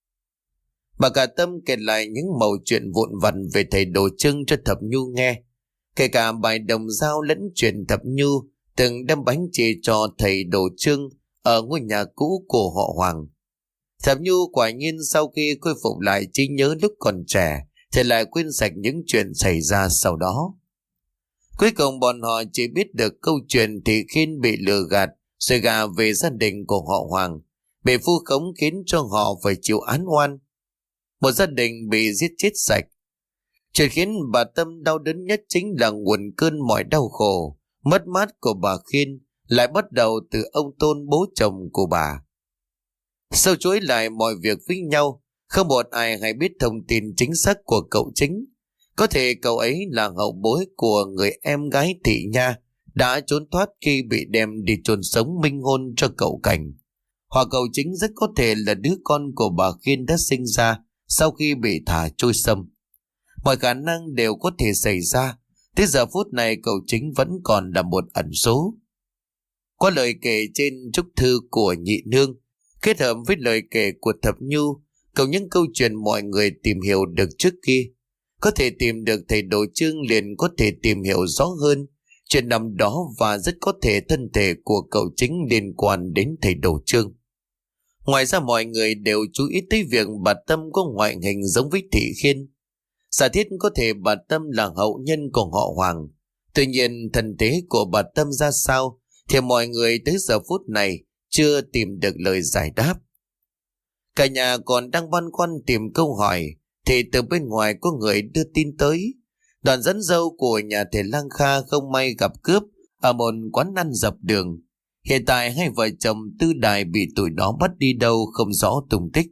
Bà cả Tâm kể lại những mẩu chuyện vụn vặt về thầy Đồ Trương cho Thập Nhu nghe, kể cả bài đồng dao lẫn chuyện Thập Nhu từng đâm bánh chì cho thầy Đồ Trương ở ngôi nhà cũ của họ Hoàng. Thập Nhu quả nhiên sau khi khôi phục lại trí nhớ lúc còn trẻ thì lại quên sạch những chuyện xảy ra sau đó. Cuối cùng bọn họ chỉ biết được câu chuyện thì Khiên bị lừa gạt rồi gà về gia đình của họ Hoàng, bị vu khống khiến cho họ phải chịu án oan. Một gia đình bị giết chết sạch. Chuyện khiến bà Tâm đau đớn nhất chính là nguồn cơn mọi đau khổ, mất mát của bà Khiên lại bắt đầu từ ông Tôn, bố chồng của bà. Sau chuỗi lại mọi việc với nhau, không một ai hay biết thông tin chính xác của cậu Chính. Có thể cậu ấy là hậu bối của người em gái Thị Nha đã trốn thoát khi bị đem đi chôn sống minh hôn cho cậu Cảnh. Hoặc cậu Chính rất có thể là đứa con của bà Khiên đã sinh ra sau khi bị thả trôi sông. Mọi khả năng đều có thể xảy ra. Tới giờ phút này cậu Chính vẫn còn là một ẩn số. Qua lời kể trên chúc thư của Nhị Nương kết hợp với lời kể của Thập Nhu, cùng những câu chuyện mọi người tìm hiểu được trước kia, có thể tìm được thầy Đồ Trương liền có thể tìm hiểu rõ hơn chuyện nằm đó, và rất có thể thân thể của cậu Chính liên quan đến thầy Đồ Trương. Ngoài ra mọi người đều chú ý tới việc bà Tâm có ngoại hình giống với Thị Khiên. Giả thiết có thể bà Tâm là hậu nhân của họ Hoàng. Tuy nhiên thân thế của bà Tâm ra sao thì mọi người tới giờ phút này chưa tìm được lời giải đáp. Cả nhà còn đang băn khoăn tìm câu hỏi thì từ bên ngoài có người đưa tin tới. Đoàn dẫn dâu của nhà thầy Lang Kha không may gặp cướp ở một quán ăn dọc đường. Hiện tại hai vợ chồng Tư Đài bị tụi đó bắt đi đâu không rõ tung tích.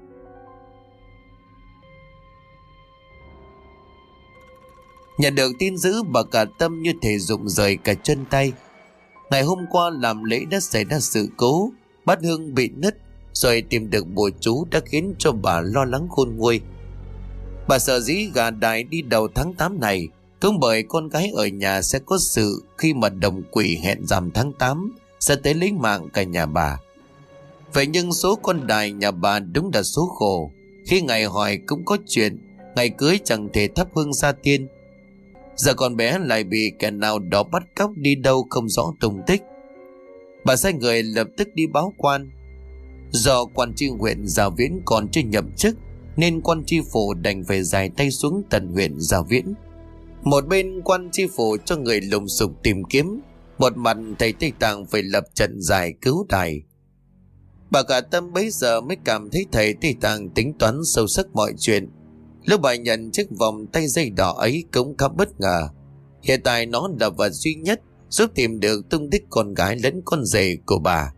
Nhận được tin dữ, bà cả Tâm như thể rụng rời cả chân tay. Ngày hôm qua làm lễ đã xảy ra sự cố, bát hương bị nứt, rồi tìm được bùa chú đã khiến cho bà lo lắng khôn nguôi. Bà sợ dĩ gà đài đi đầu tháng tám này cũng bởi con gái ở nhà sẽ có sự khi mà đồng quỷ hẹn rằm tháng tám sẽ tới lấy mạng cả nhà bà. Vậy nhưng số con đài nhà bà đúng là số khổ. Khi ngày hỏi cũng có chuyện, ngày cưới chẳng thể thắp hương gia tiên. Giờ con bé lại bị kẻ nào đó bắt cóc đi đâu không rõ tung tích. Bà sai người lập tức đi báo quan. Do quan tri huyện Gia Viễn còn chưa nhậm chức, nên quan tri phủ đành phải dài tay xuống tận huyện Gia Viễn. Một bên quan tri phủ cho người lùng sục tìm kiếm, một mặt thầy Tây Tạng phải lập trận giải cứu đài. Bà cả Tâm bấy giờ mới cảm thấy thầy Tây Tạng tính toán sâu sắc mọi chuyện. Lúc bà nhận chiếc vòng tay dây đỏ ấy cũng khá bất ngờ. Hiện tại nó là vật duy nhất giúp tìm được tung tích con gái lẫn con rể của bà.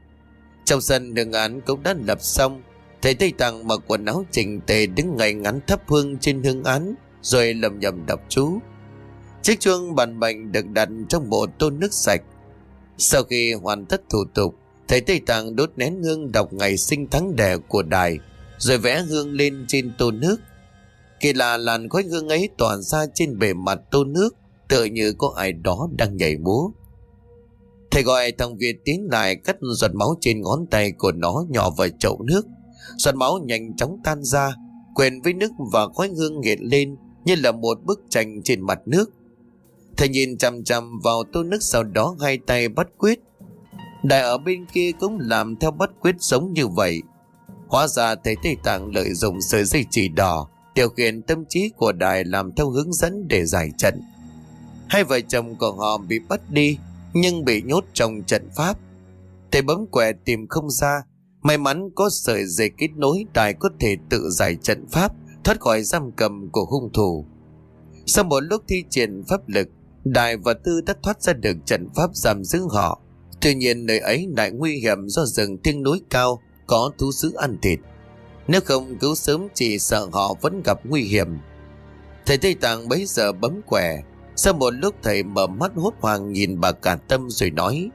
Trong sân đường án cũng đã lập xong. Thầy Tây Tạng mặc quần áo chỉnh tề đứng ngay ngắn thắp hương trên hương án, rồi lầm nhầm đọc chú. Chiếc chuông bàn bệnh được đặt trong bộ tô nước sạch. Sau khi hoàn tất thủ tục, thầy Tây Tạng đốt nén hương đọc ngày sinh tháng đẻ của đài, rồi vẽ hương lên trên tô nước. Kỳ lạ, làn khói hương ấy tỏa ra trên bề mặt tô nước, tựa như có ai đó đang nhảy múa. Thầy gọi thằng Việt tiến lại, cắt giọt máu trên ngón tay của nó nhỏ vào chậu nước. Giọt máu nhanh chóng tan ra, quện với nước và khói hương hiện lên như là một bức tranh trên mặt nước. Thầy nhìn chằm chằm vào tô nước, sau đó hai tay bắt quyết. Đại ở bên kia cũng làm theo bắt quyết giống như vậy. Hóa ra thầy Tây Tạng lợi dụng sợi dây chỉ đỏ điều khiển tâm trí của Đài làm theo hướng dẫn để giải trận. Hai vợ chồng của họ bị bắt đi nhưng bị nhốt trong trận pháp. Thầy bấm quẹ tìm không ra. May mắn có sợi dây kết nối, Đài có thể tự giải trận pháp, thoát khỏi giam cầm của hung thủ. Sau một lúc thi triển pháp lực, Đài và Tư đã thoát ra được trận pháp giam giữ họ. Tuy nhiên nơi ấy lại nguy hiểm do rừng thiêng núi cao, có thú dữ ăn thịt. Nếu không cứu sớm chỉ sợ họ vẫn gặp nguy hiểm. Thầy Tây Tạng bấy giờ bấm quẻ. Sau một lúc thầy mở mắt hốt hoảng nhìn bà cả Tâm rồi nói: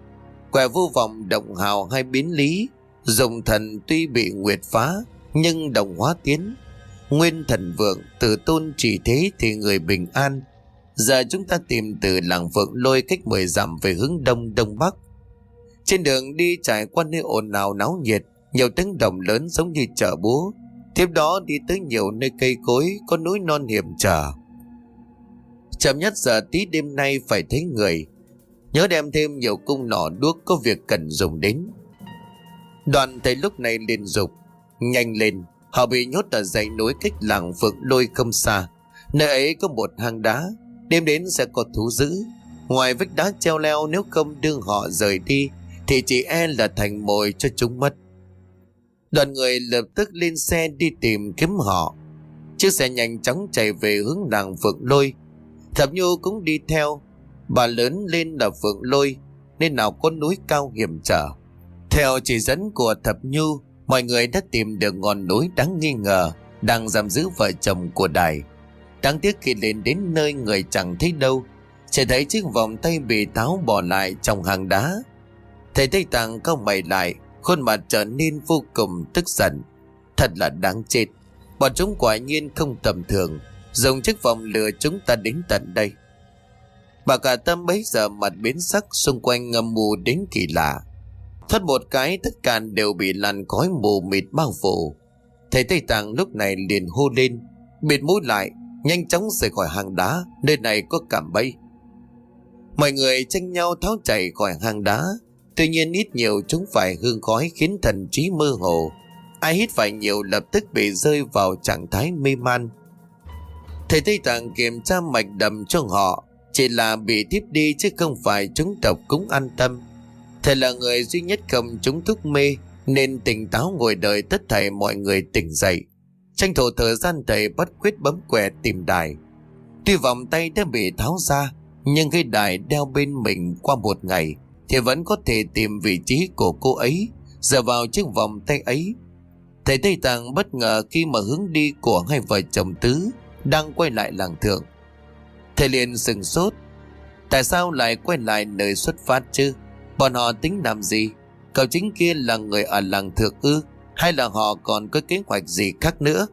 quẻ vô vọng động hào hay biến lý, dùng thần tuy bị nguyệt phá nhưng đồng hóa tiến. Nguyên thần vượng từ tôn chỉ thế thì người bình an. Giờ chúng ta tìm từ làng Vượng Lôi cách mười dặm về hướng đông đông bắc. Trên đường đi trải qua nơi ồn ào náo nhiệt, nhiều cánh đồng lớn giống như chợ búa. Tiếp đó đi tới nhiều nơi cây cối, có núi non hiểm trở. Chậm nhất giờ tí đêm nay phải thấy người. Nhớ đem thêm nhiều cung nỏ đuốc, có việc cần dùng đến. Đoàn thầy lúc này liền dục: nhanh lên. Họ bị nhốt ở dãy núi cách làng Vượng Lôi không xa. Nơi ấy có một hang đá, đêm đến sẽ có thú dữ. Ngoài vách đá treo leo, nếu không đưa họ rời đi thì chỉ e là thành mồi cho chúng mất. Đoàn người lập tức lên xe đi tìm kiếm họ. Chiếc xe nhanh chóng chạy về hướng làng Vượng Lôi. Thập Nhu cũng đi theo. Bà lớn lên là Vượng Lôi nên nào có núi cao hiểm trở. Theo chỉ dẫn của Thập Nhu, mọi người đã tìm được ngọn núi đáng nghi ngờ đang giam giữ vợ chồng của Đài. Đáng tiếc khi lên đến nơi người chẳng thấy đâu, chỉ thấy chiếc vòng tay bị tháo bỏ lại trong hang đá. Thầy Tây Tạng cau mày lại, khuôn mặt trở nên vô cùng tức giận. Thật là đáng chết, bọn chúng quả nhiên không tầm thường, dùng chiếc vòng lừa chúng ta đến tận đây. Bà cả Tâm bấy giờ mặt biến sắc, xung quanh ngầm mù đến kỳ lạ. Thoát một cái tất cả đều bị làn khói mù mịt bao phủ. Thầy Tây Tạng lúc này liền hô lên: bịt mũi lại, nhanh chóng rời khỏi hang đá, nơi này có cạm bẫy. Mọi người tranh nhau tháo chạy khỏi hang đá. Tuy nhiên ít nhiều chúng phải hương khói khiến thần trí mơ hồ. Ai hít phải nhiều lập tức bị rơi vào trạng thái mê man. Thầy Tây Tạng kiểm tra mạch đầm cho họ, chỉ là bị tiếp đi chứ không phải chúng độc cũng an tâm. Thầy là người duy nhất không chúng thuốc mê nên tỉnh táo ngồi đợi tất thảy mọi người tỉnh dậy. Tranh thủ thời gian thầy bắt quyết bấm quẹt tìm Đài. Tuy vòng tay đã bị tháo ra, nhưng khi Đài đeo bên mình qua một ngày thì vẫn có thể tìm vị trí của cô ấy dựa vào chiếc vòng tay ấy. Thầy Tây Tạng bất ngờ khi mà hướng đi của hai vợ chồng Tứ đang quay lại làng Thượng. Thầy liền sừng sốt. Tại sao lại quay lại nơi xuất phát chứ? Bọn họ tính làm gì? Cậu chính kia là người ở làng Thượng ư? Hay là họ còn có kế hoạch gì khác nữa?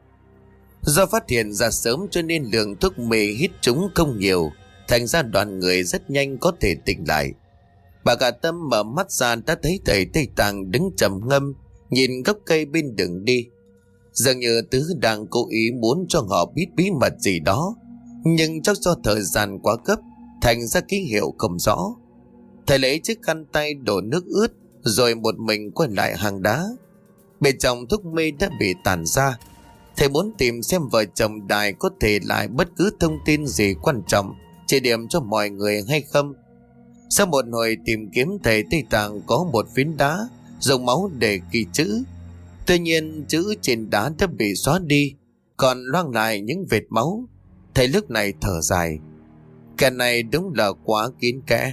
Do phát hiện ra sớm cho nên lượng thuốc mê hít chúng không nhiều, thành ra đoàn người rất nhanh có thể tỉnh lại. Bà cả Tâm mở mắt ra đã thấy thầy Tây Tạng đứng trầm ngâm, nhìn gốc cây bên đường đi. Dường như Tứ đang cố ý muốn cho họ biết bí mật gì đó, nhưng chắc do thời gian quá gấp thành ra ký hiệu không rõ. Thầy lấy chiếc khăn tay đổ nước ướt, rồi một mình quay lại hang đá. Bên trong thuốc mê đã bị tàn ra. Thầy muốn tìm xem vợ chồng Đài có thể lại bất cứ thông tin gì quan trọng chỉ điểm cho mọi người hay không. Sau một hồi tìm kiếm, thầy Tây Tạng có một phiến đá dùng máu để ghi chữ. Tuy nhiên chữ trên đá đã bị xóa đi, còn loang lại những vệt máu. Thầy lúc này thở dài. Cái này đúng là quá kín kẽ.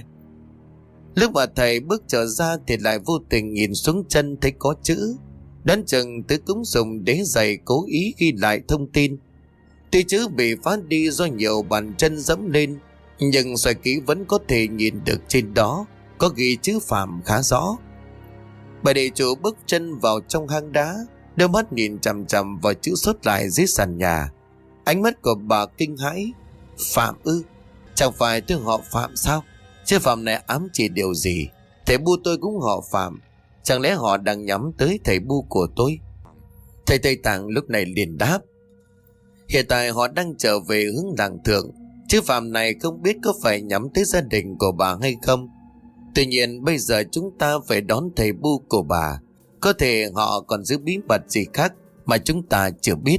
Lúc mà thầy bước trở ra thì lại vô tình nhìn xuống chân thấy có chữ. Đoán chừng Tứ cũng dùng đế giày cố ý ghi lại thông tin. Tuy chữ bị phá đi do nhiều bàn chân dẫm lên, nhưng soi kỹ vẫn có thể nhìn được trên đó có ghi chữ Phạm khá rõ. Bà địa chủ bước chân vào trong hang đá, đôi mắt nhìn chằm chằm vào chữ sốt lại dưới sàn nhà. Ánh mắt của bà kinh hãi. Phạm ư? Chẳng phải tôi họ Phạm sao? Chứ Phạm này ám chỉ điều gì? Thầy Bu tôi cũng họ Phạm. Chẳng lẽ họ đang nhắm tới thầy Bu của tôi? Thầy Tây Tạng lúc này liền đáp. Hiện tại họ đang trở về hướng làng thượng, chứ Phạm này không biết có phải nhắm tới gia đình của bà hay không. Tuy nhiên bây giờ chúng ta phải đón thầy Bu của bà. Có thể họ còn giữ bí mật gì khác mà chúng ta chưa biết.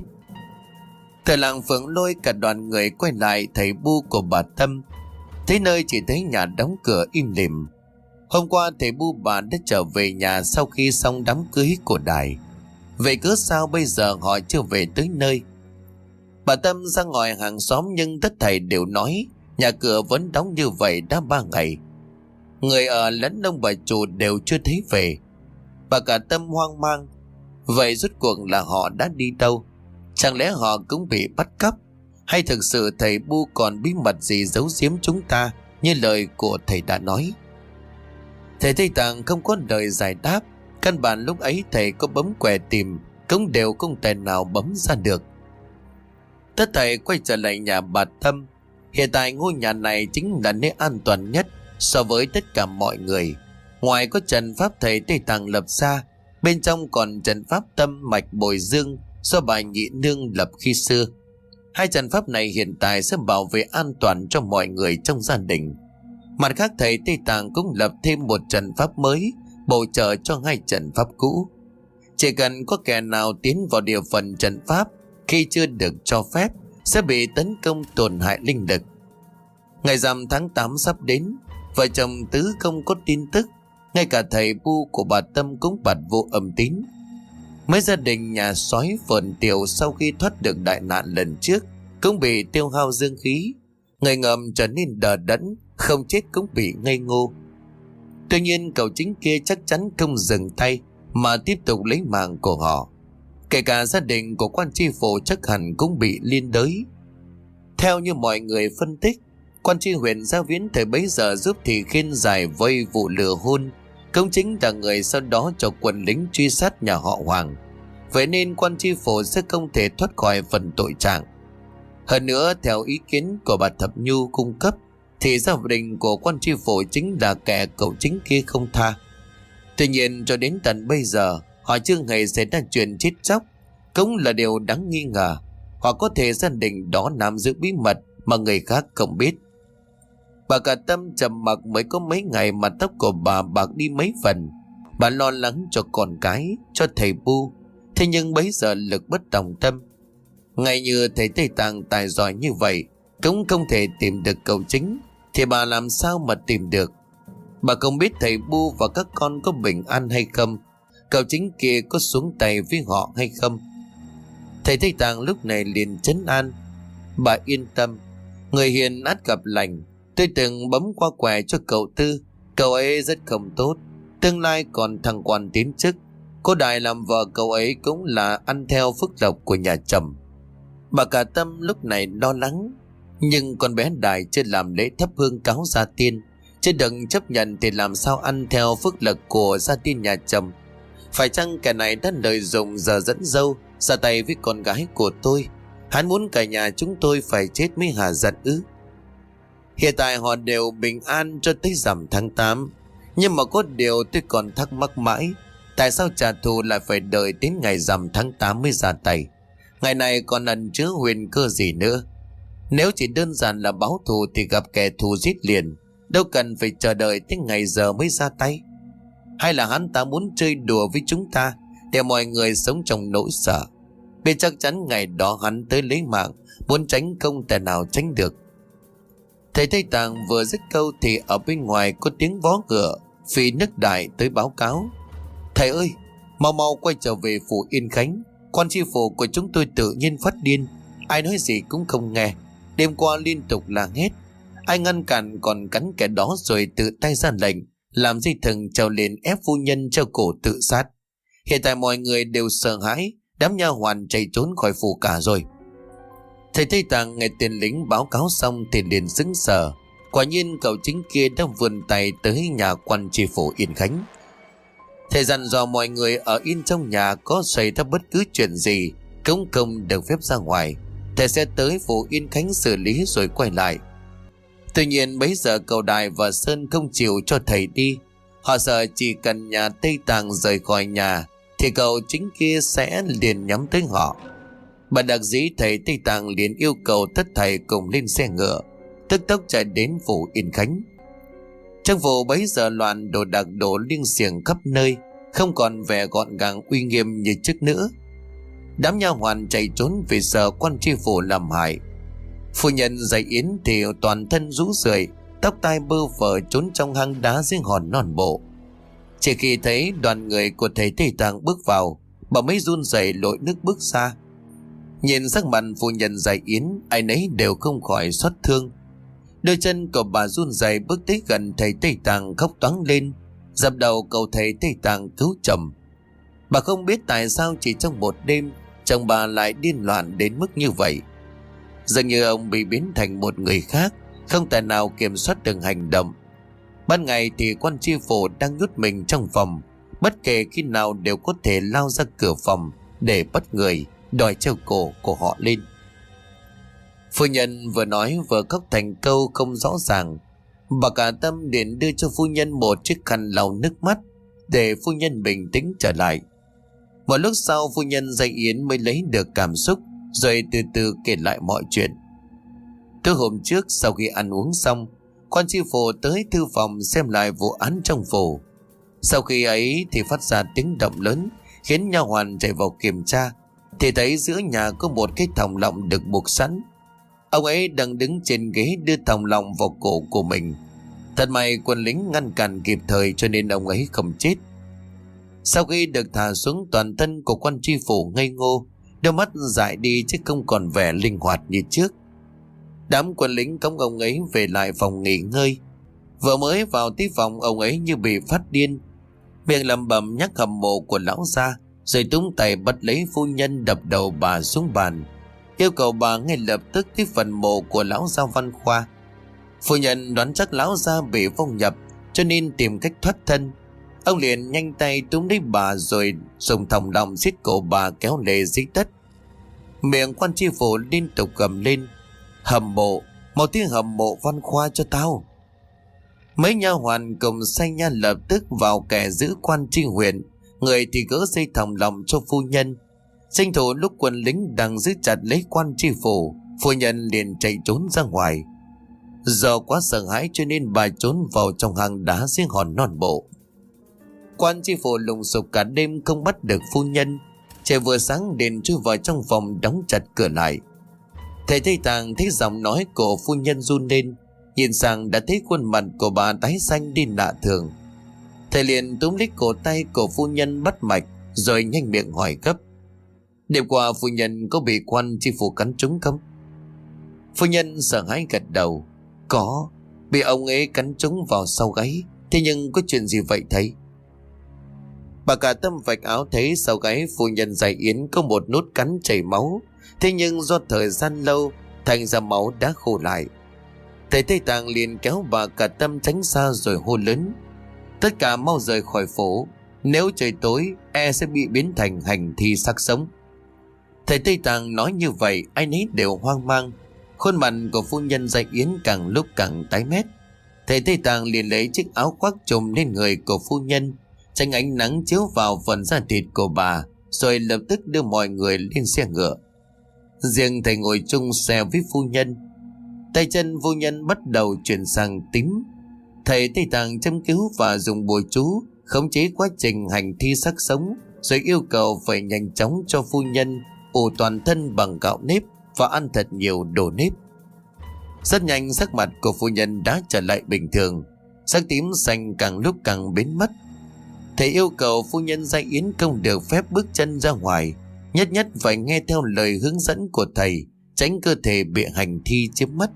Thầy làng Phượng lôi cả đoàn người quay lại thầy Bu của bà Tâm. Thấy nơi chỉ thấy nhà đóng cửa im lìm. Hôm qua thầy Bu bà đã trở về nhà sau khi xong đám cưới của Đài. Vậy cớ sao bây giờ họ chưa về tới nơi? Bà Tâm ra ngoài hàng xóm nhưng tất thầy đều nói nhà cửa vẫn đóng như vậy đã ba ngày. Người ở lẫn ông bà chủ đều chưa thấy về. Bà cả Tâm hoang mang. Vậy rốt cuộc là họ đã đi đâu? Chẳng lẽ họ cũng bị bắt cóc? Hay thực sự thầy Bu còn bí mật gì giấu giếm chúng ta như lời của thầy đã nói? Thầy Tây Tạng không có lời giải đáp. Căn bản lúc ấy thầy có bấm quẻ tìm cũng đều không thể nào bấm ra được. Tất thầy quay trở lại nhà bà Tâm. Hiện tại ngôi nhà này chính là nơi an toàn nhất so với tất cả mọi người. Ngoài có trận pháp thầy Tây Tạng lập ra, bên trong còn trận pháp tâm mạch bồi dương do bà Nhị Nương lập khi xưa. Hai trận pháp này hiện tại sẽ bảo vệ an toàn cho mọi người trong gia đình. Mặt khác thầy Tây Tạng cũng lập thêm một trận pháp mới bổ trợ cho hai trận pháp cũ. Chỉ cần có kẻ nào tiến vào địa phận trận pháp khi chưa được cho phép sẽ bị tấn công tổn hại linh lực. Ngày rằm tháng tám sắp đến, vợ chồng Tứ không có tin tức. Ngay cả thầy Bu của bà Tâm cũng bật vô âm tín. Mấy gia đình nhà sói Phượng Tiểu sau khi thoát được đại nạn lần trước cũng bị tiêu hao dương khí. Người ngầm trở nên đờ đẫn, không chết cũng bị ngây ngô. Tuy nhiên cậu chính kia chắc chắn không dừng tay mà tiếp tục lấy mạng của họ. Kể cả gia đình của quan tri phủ chắc hẳn cũng bị liên đới. Theo như mọi người phân tích, quan tri huyện Gia Viễn thời bấy giờ giúp Thị Khiên giải vây vụ lừa hôn, cũng chính là người sau đó cho quân lính truy sát nhà họ Hoàng. Vậy nên quan tri phủ sẽ không thể thoát khỏi phần tội trạng. Hơn nữa, theo ý kiến của bà Thập Nhu cung cấp, thì gia đình của quan tri phủ chính là kẻ cậu chính kia không tha. Tuy nhiên cho đến tận bây giờ họ chưa hề xảy ra chuyện chết chóc, cũng là điều đáng nghi ngờ. Hoặc có thể gia đình đó nắm giữ bí mật mà người khác không biết. Bà cả Tâm trầm mặc mới có mấy ngày mà tóc của bà bạc đi mấy phần. Bà lo lắng cho con cái, cho thầy Bu. Thế nhưng bấy giờ lực bất tòng tâm. Ngay như thầy Tây Tạng tài giỏi như vậy cũng không thể tìm được cậu chính, thì bà làm sao mà tìm được? Bà không biết thầy Bu và các con có bình an hay không, cậu chính kia có xuống tay với họ hay không. Thầy Tây Tạng lúc này liền trấn an. Bà yên tâm, người hiền ắt gặp lành. Tôi từng bấm qua quẻ cho cậu Tư, cậu ấy rất không tốt, tương lai còn thăng quan tiến chức. Cô Đại làm vợ cậu ấy cũng là ăn theo phước lộc của nhà chồng. Bà cả Tâm lúc này lo lắng. Nhưng con bé Đại chưa làm lễ thắp hương cáo gia tiên, chứ đừng chấp nhận thì làm sao ăn theo phước lộc của gia tiên nhà chồng. Phải chăng kẻ này đã lợi dụng giờ dẫn dâu ra tay với con gái của tôi? Hắn muốn cả nhà chúng tôi phải chết mới hà giận ư? Hiện tại họ đều bình an cho tới rằm tháng tám. Nhưng mà có điều tôi còn thắc mắc mãi, tại sao trả thù lại phải đợi đến ngày rằm tháng tám mới ra tay? Ngày này còn ẩn chứa huyền cơ gì nữa? Nếu chỉ đơn giản là báo thù thì gặp kẻ thù giết liền, đâu cần phải chờ đợi tới ngày giờ mới ra tay. Hay là hắn ta muốn chơi đùa với chúng ta để mọi người sống trong nỗi sợ, vì chắc chắn ngày đó hắn tới lấy mạng, muốn tránh không thể nào tránh được. Thầy Tây Tạng vừa dứt câu thì ở bên ngoài có tiếng vó ngựa phi nước đại tới báo cáo: Thầy ơi, mau mau quay trở về phủ Yên Khánh. Quan tri phủ của chúng tôi tự nhiên phát điên, ai nói gì cũng không nghe. Đêm qua liên tục la hét, ai ngăn cản còn cắn kẻ đó rồi tự tay ra lệnh làm dây thừng trèo lên ép phu nhân treo cổ tự sát. Hiện tại mọi người đều sợ hãi, đám nha hoàn chạy trốn khỏi phủ cả rồi. Thầy Tây Tạng nghe tên lính báo cáo xong thì liền sững sờ. Quả nhiên cậu chính kia đã vươn tay tới nhà quan tri phủ Yên Khánh. Thầy dặn dò mọi người ở yên trong nhà, có xảy ra bất cứ chuyện gì cũng không được phép ra ngoài. Thầy sẽ tới phủ Yên Khánh xử lý rồi quay lại. Tuy nhiên bấy giờ cậu Đại và Sơn không chịu cho thầy đi. Họ sợ chỉ cần nhà Tây Tạng rời khỏi nhà thì cậu chính kia sẽ liền nhắm tới họ. Bà đặc dĩ thầy Tây Tạng liền yêu cầu tất thầy cùng lên xe ngựa, tức tốc chạy đến phủ Yên Khánh. Trong phủ bấy giờ loạn đồ đạc đổ liêng xiềng khắp nơi, không còn vẻ gọn gàng uy nghiêm như trước nữa. Đám nha hoàn chạy trốn vì sợ quan tri phủ làm hại. Phu nhân dạy yến thì toàn thân rũ rượi, tóc tai bơ phờ trốn trong hang đá dưới hòn non bộ. Chỉ khi thấy đoàn người của thầy Tây Tạng bước vào, bà mới run rẩy lội nước bước xa. Nhìn sắc mặt phu nhân dạy yến, ai nấy đều không khỏi xót thương. Đôi chân của bà run rẩy bước tới gần thầy Tây Tạng, khóc toáng lên, dập đầu cầu thầy Tây Tạng cứu chồng. Bà không biết tại sao chỉ trong một đêm chồng bà lại điên loạn đến mức như vậy. Dường như ông bị biến thành một người khác, không thể nào kiểm soát được hành động. Ban ngày thì quan tri phủ đang nhốt mình trong phòng, bất kể khi nào đều có thể lao ra cửa phòng để bắt người, đòi treo cổ của họ lên. Phu nhân vừa nói vừa khóc thành câu không rõ ràng. Bà cả tâm liền đưa cho phu nhân một chiếc khăn lau nước mắt để phu nhân bình tĩnh trở lại. Một lúc sau phu nhân dạy yến mới lấy được cảm xúc, rồi từ từ kể lại mọi chuyện. Tối hôm trước sau khi ăn uống xong, quan tri phủ tới thư phòng xem lại vụ án trong phủ. Sau khi ấy thì phát ra tiếng động lớn, khiến nha hoàn chạy vào kiểm tra, thì thấy giữa nhà có một cái thòng lọng được buộc sẵn. Ông ấy đang đứng trên ghế đưa thòng lọng vào cổ của mình. Thật may quân lính ngăn cản kịp thời cho nên ông ấy không chết. Sau khi được thả xuống, toàn thân của quan tri phủ ngây ngô, đôi mắt dại đi chứ không còn vẻ linh hoạt như trước. Đám quân lính cõng ông ấy về lại phòng nghỉ ngơi. Vừa mới vào tới phòng, ông ấy như bị phát điên, miệng lẩm bẩm nhắc hầm mộ của lão gia, rồi túm tay bắt lấy phu nhân đập đầu bà xuống bàn, yêu cầu bà ngay lập tức tới phần mộ của lão gia Văn Khoa. Phu nhân đoán chắc lão gia bị vong nhập cho nên tìm cách thoát thân. Ông liền nhanh tay túm lấy bà rồi dùng thòng lọng xiết cổ bà kéo lê dưới đất. Miệng quan tri phủ liên tục gầm lên: Hầm mộ, mau tiếng hầm mộ Văn Khoa cho tao. Mấy nha hoàn cùng say nha lập tức vào kẻ giữ quan tri huyện, người thì gỡ dây thòng lọng cho phu nhân. Tranh thủ lúc quân lính đang giữ chặt lấy quan tri phủ, phu nhân liền chạy trốn ra ngoài. Do quá sợ hãi cho nên bà trốn vào trong hang đá dưới hòn non bộ. Quan tri phủ lùng sục cả đêm không bắt được phu nhân. Trời vừa sáng liền chui vào trong phòng đóng chặt cửa lại. Thầy Tây Tạng thấy giọng nói của phu nhân run lên, nhìn sang đã thấy khuôn mặt của bà tái xanh đi lạ thường. Thầy liền túm lấy cổ tay của phu nhân bắt mạch, rồi nhanh miệng hỏi gấp: Đêm qua phu nhân có bị quan tri phủ cắn trúng không? Phu nhân sợ hãi gật đầu: Có, bị ông ấy cắn trúng vào sau gáy. Thế nhưng có chuyện gì vậy thầy? Bà cả tâm vạch áo thấy sau gáy phu nhân dạy yến có một nốt cắn chảy máu, thế nhưng do thời gian lâu thành ra máu đã khô lại. Thầy Tây Tạng liền kéo bà cả tâm tránh xa rồi hô lớn: Tất cả mau rời khỏi phố, nếu trời tối e sẽ bị biến thành hành thi xác sống. Thầy Tây Tạng nói như vậy ai nấy đều hoang mang. Khuôn mặt của phu nhân dạy yến càng lúc càng tái mét. Thầy Tây Tạng liền lấy chiếc áo khoác trùm lên người của phu nhân, tránh ánh nắng chiếu vào phần da thịt của bà, rồi lập tức đưa mọi người lên xe ngựa. Riêng thầy ngồi chung xe với phu nhân. Tay chân phu nhân bắt đầu chuyển sang tím. Thầy Tây Tạng châm cứu và dùng bùa chú khống chế quá trình hành thi xác sống, rồi yêu cầu phải nhanh chóng cho phu nhân ủ toàn thân bằng gạo nếp và ăn thật nhiều đồ nếp. Rất nhanh sắc mặt của phu nhân đã trở lại bình thường, sắc tím xanh càng lúc càng biến mất. Thầy yêu cầu phu nhân Gia Yến không được phép bước chân ra ngoài, nhất nhất phải nghe theo lời hướng dẫn của thầy, tránh cơ thể bị hành thi chiếm mất.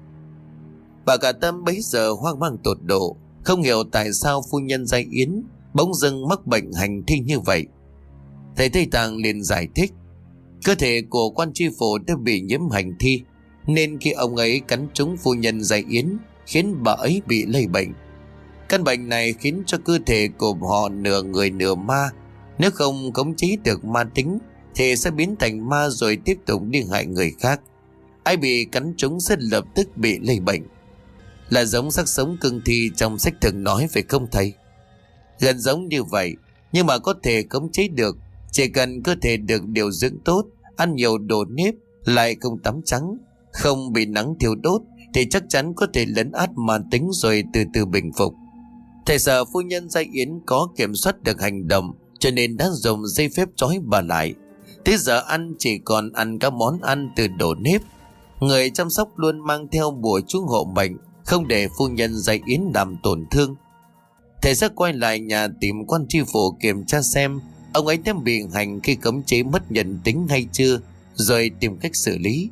Bà Cả Tâm bấy giờ hoang mang tột độ, không hiểu tại sao phu nhân Gia Yến bỗng dưng mắc bệnh hành thi như vậy. Thầy Tây Tạng liền giải thích, cơ thể của quan tri phủ đã bị nhiễm hành thi, nên khi ông ấy cắn trúng phu nhân Gia Yến khiến bà ấy bị lây bệnh. Căn bệnh này khiến cho cơ thể của họ nửa người nửa ma, nếu không khống chế được ma tính thì sẽ biến thành ma rồi tiếp tục đi hại người khác. Ai bị cắn trúng sẽ lập tức bị lây bệnh. Là giống xác sống cương thi trong sách thường nói phải không thầy? Gần giống như vậy, nhưng mà có thể khống chế được. Chỉ cần cơ thể được điều dưỡng tốt, ăn nhiều đồ nếp, lại không tắm trắng, không bị nắng thiêu đốt, thì chắc chắn có thể lấn át ma tính rồi từ từ bình phục. Thầy sợ phu nhân Gia Yến có kiểm soát được hành động, cho nên đã dùng dây phép trói bà lại. Thế giờ ăn chỉ còn ăn các món ăn từ đồ nếp. Người chăm sóc luôn mang theo bùa chú hộ mệnh, không để phu nhân Gia Yến làm tổn thương. Thầy sẽ quay lại nhà tìm quan tri phủ kiểm tra xem ông ấy đã bị hành khi cấm chế mất nhân tính hay chưa, rồi tìm cách xử lý.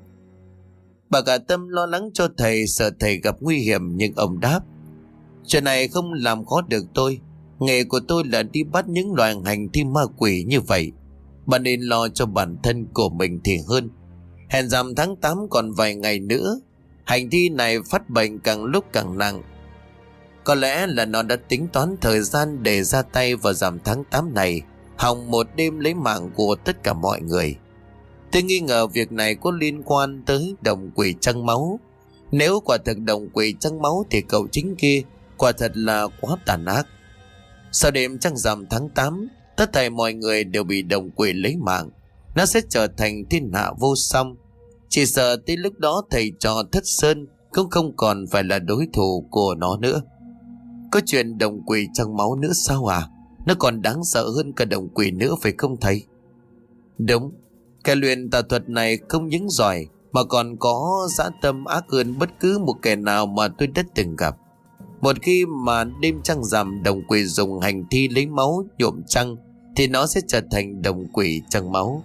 Bà Cả Tâm lo lắng cho thầy, sợ thầy gặp nguy hiểm, nhưng ông đáp, chuyện này không làm khó được tôi. Nghề của tôi là đi bắt những loài hành thi ma quỷ như vậy. Bà nên lo cho bản thân của mình thì hơn. Hẹn rằm tháng tám còn vài ngày nữa. Hành thi này phát bệnh càng lúc càng nặng. Có lẽ là nó đã tính toán thời gian để ra tay vào rằm tháng tám này, hòng một đêm lấy mạng của tất cả mọi người. Tôi nghi ngờ việc này có liên quan tới đồng quỷ trăng máu. Nếu quả thực đồng quỷ trăng máu thì cậu chính kia quả thật là quá tàn ác. Sau đêm trăng rằm tháng tám, tất thảy mọi người đều bị đồng quỷ lấy mạng. Nó sẽ trở thành thiên hạ vô song. Chỉ sợ tới lúc đó thầy trò Thất Sơn cũng không còn phải là đối thủ của nó nữa. Có chuyện đồng quỷ trăng máu nữa sao à? Nó còn đáng sợ hơn cả đồng quỷ nữa phải không thầy? Đúng, cái luyện tà thuật này không những giỏi mà còn có dã tâm ác hơn bất cứ một kẻ nào mà tôi đã từng gặp. Một khi mà đêm trăng rằm đồng quỷ dùng hành thi lấy máu nhuộm trăng thì nó sẽ trở thành đồng quỷ trăng máu.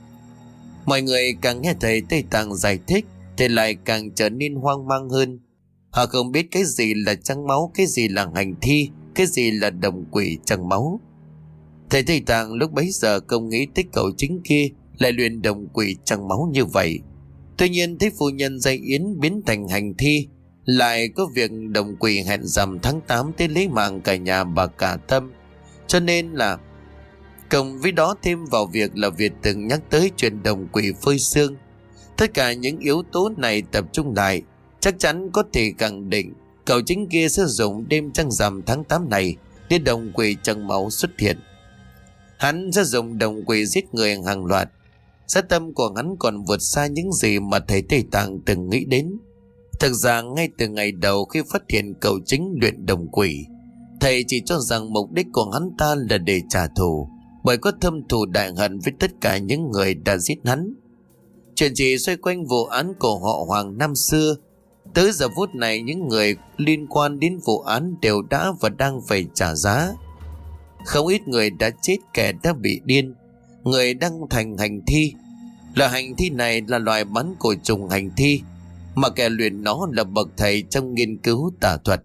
Mọi người càng nghe thầy Tây Tạng giải thích thì lại càng trở nên hoang mang hơn. Họ không biết cái gì là trăng máu, cái gì là hành thi, cái gì là đồng quỷ trăng máu. Thầy Tây Tạng lúc bấy giờ không nghĩ tới cậu chính kia lại luyện đồng quỷ trăng máu như vậy. Tuy nhiên thấy phu nhân Gia Yến biến thành hành thi, lại có việc đồng quỷ hẹn rằm tháng tám tới lấy mạng cả nhà bà Cả Tâm, cho nên là cộng với đó thêm vào việc là Việt từng nhắc tới chuyện đồng quỷ phơi xương. Tất cả những yếu tố này tập trung lại, chắc chắn có thể khẳng định cậu chính kia sẽ dùng đêm trăng rằm tháng tám này để đồng quỷ trăng máu xuất hiện. Hắn sẽ dùng đồng quỷ giết người hàng loạt. Sát tâm của hắn còn vượt xa những gì mà thầy Tây Tạng từng nghĩ đến. Thực ra ngay từ ngày đầu khi phát hiện cậu chính luyện đồng quỷ, thầy chỉ cho rằng mục đích của hắn ta là để trả thù, bởi có thâm thù đại hận với tất cả những người đã giết hắn. Chuyện chỉ xoay quanh vụ án của họ Hoàng năm xưa. Tới giờ phút này những người liên quan đến vụ án đều đã và đang phải trả giá. Không ít người đã chết, kẻ đã bị điên, người đang thành hành thi. Loại hành thi này là loài bắn cổ trùng hành thi, mà kẻ luyện nó là bậc thầy trong nghiên cứu tà thuật.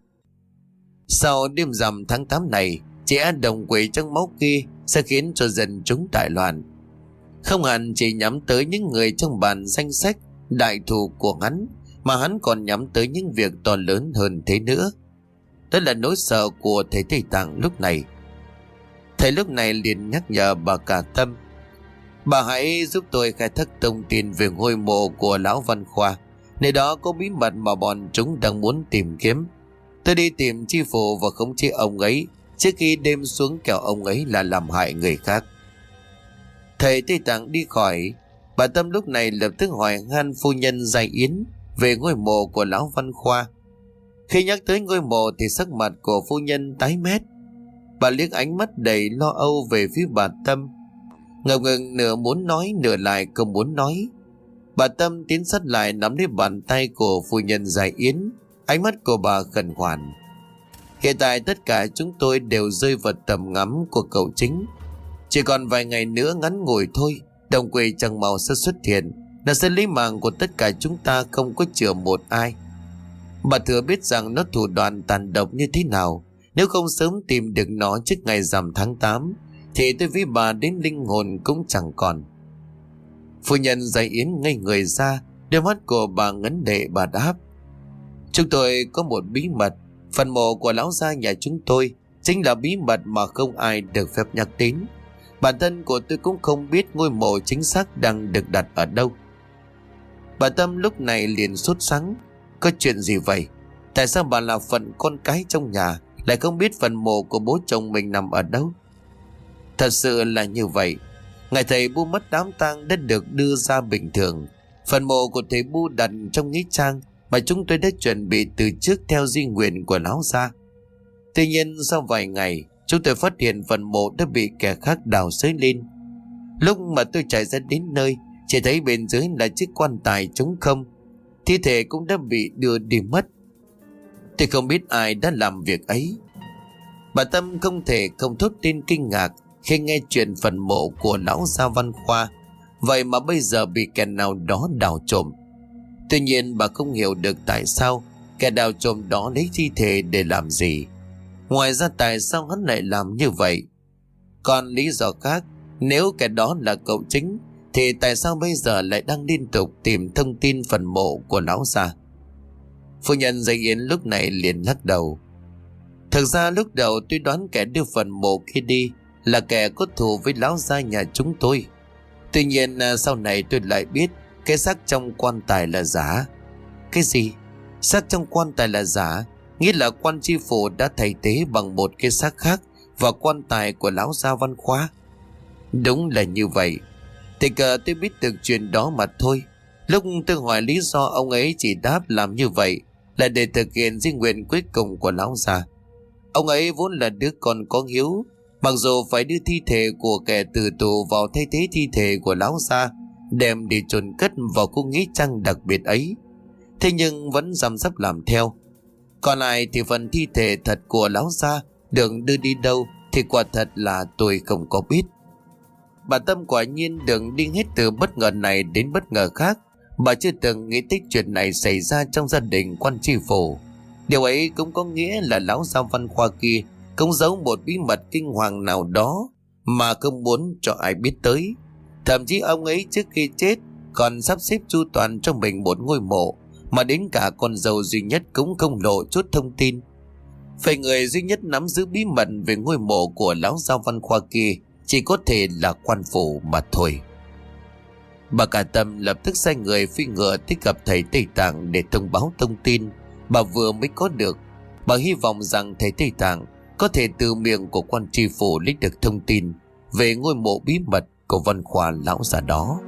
Sau đêm rằm tháng tám này, trẻ đồng quỷ trong máu kia sẽ khiến cho dân chúng đại loạn. Không hẳn chỉ nhắm tới những người trong bản danh sách đại thù của hắn, mà hắn còn nhắm tới những việc to lớn hơn thế nữa. Đó là nỗi sợ của thầy Tây Tạng lúc này. Thầy lúc này liền nhắc nhở bà Cả Tâm, bà hãy giúp tôi khai thác thông tin về ngôi mộ của lão Văn Khoa. Nơi đó có bí mật mà bọn chúng đang muốn tìm kiếm. Tôi đi tìm chi phủ và khống chế ông ấy trước khi đêm xuống, kẻo ông ấy là làm hại người khác. Thầy Tây Tạng đi khỏi. Bà Tâm lúc này lập tức hỏi han phu nhân Giai Yến về ngôi mộ của lão Văn Khoa. Khi nhắc tới ngôi mộ thì sắc mặt của phu nhân tái mét. Bà liếc ánh mắt đầy lo âu về phía bà Tâm, ngập ngừng nửa muốn nói nửa lại không muốn nói. Bà Tâm tiến sát lại nắm lấy bàn tay của phu nhân Giai Yến, ánh mắt của bà khẩn khoản. Hiện tại tất cả chúng tôi đều rơi vào tầm ngắm của cậu Chính. Chỉ còn vài ngày nữa ngắn ngủi thôi, đồng quỷ chẳng màu sẽ xuất hiện, nó sẽ lấy mạng của tất cả chúng ta, không có chừa một ai. Bà thừa biết rằng nó thủ đoạn tàn độc như thế nào. Nếu không sớm tìm được nó trước ngày rằm tháng tám thì tôi với bà đến linh hồn cũng chẳng còn. Phu nhân Giai Yến ngây người ra, đôi mắt của bà ngấn lệ. Bà đáp: Chúng tôi có một bí mật. Phần mộ của lão gia nhà chúng tôi chính là bí mật mà không ai được phép nhắc đến. Bản thân của tôi cũng không biết ngôi mộ chính xác đang được đặt ở đâu. Bà Tâm lúc này liền sốt sắng: Có chuyện gì vậy? Tại sao bà là phận con cái trong nhà lại không biết phần mộ của bố chồng mình nằm ở đâu? Thật sự là như vậy. Ngày thầy Bu mất đám tang đã được đưa ra bình thường. Phần mộ của thầy Bu đặt trong nghĩa trang mà chúng tôi đã chuẩn bị từ trước theo di nguyện của lão gia. Tuy nhiên sau vài ngày, chúng tôi phát hiện phần mộ đã bị kẻ khác đào xới lên. Lúc mà tôi chạy ra đến nơi, chỉ thấy bên dưới là chiếc quan tài trống không. Thi thể cũng đã bị đưa đi mất. Tôi không biết ai đã làm việc ấy. Bà Tâm không thể không thốt lên kinh ngạc khi nghe chuyện phần mộ của lão gia Văn Khoa vậy mà bây giờ bị kẻ nào đó đào trộm. Tuy nhiên bà không hiểu được tại sao kẻ đào trộm đó lấy thi thể để làm gì. Ngoài ra tại sao hắn lại làm như vậy? Còn lý do khác, nếu kẻ đó là cậu Chính thì tại sao bây giờ lại đang liên tục tìm thông tin phần mộ của lão gia? Phu nhân Giai Yến lúc này liền lắc đầu: Thực ra lúc đầu tôi đoán kẻ đưa phần mộ kia đi là kẻ có thù với lão gia nhà chúng tôi. Tuy nhiên sau này tôi lại biết cái xác trong quan tài là giả. Cái gì? Xác trong quan tài là giả? Nghĩa là quan tri phủ đã thay thế bằng một cái xác khác vào quan tài của lão gia Văn Khoa. Đúng là như vậy. Tình cờ tôi biết được chuyện đó mà thôi. Lúc tôi hỏi lý do, ông ấy chỉ đáp làm như vậy là để thực hiện di nguyện cuối cùng của lão gia. Ông ấy vốn là đứa con có hiếu, mặc dù phải đưa thi thể của kẻ tử tù vào thay thế thi thể của lão gia, đem đi chôn cất vào khu nghĩa trang đặc biệt ấy, thế nhưng vẫn dám dấp làm theo. Còn lại thì phần thi thể thật của lão gia được đưa đi đâu thì quả thật là tôi không có biết. Bà Tâm quả nhiên đường đi hết từ bất ngờ này đến bất ngờ khác. Bà chưa từng nghĩ tới chuyện này xảy ra trong gia đình quan tri phủ. Điều ấy cũng có nghĩa là lão gia Văn Khoa kia cũng giấu một bí mật kinh hoàng nào đó mà không muốn cho ai biết tới. Thậm chí ông ấy trước khi chết còn sắp xếp chu toàn cho mình một ngôi mộ mà đến cả con dâu duy nhất cũng không lộ chút thông tin. Phải người duy nhất nắm giữ bí mật về ngôi mộ của lão gia Văn Khoa kia chỉ có thể là quan phủ mà thôi. Bà cả Tâm lập tức sai người phi ngựa tới gặp thầy Tây Tạng để thông báo thông tin bà vừa mới có được. Bà hy vọng rằng thầy Tây Tạng có thể từ miệng của quan tri phủ lấy được thông tin về ngôi mộ bí mật của Văn Khoa lão già đó.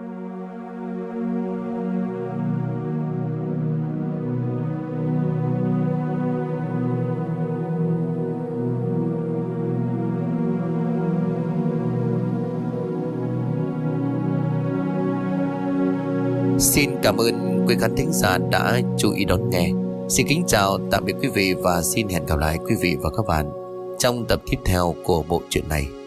Xin cảm ơn quý khán thính giả đã chú ý đón nghe. Xin kính chào tạm biệt quý vị và xin hẹn gặp lại quý vị và các bạn trong tập tiếp theo của bộ truyện này.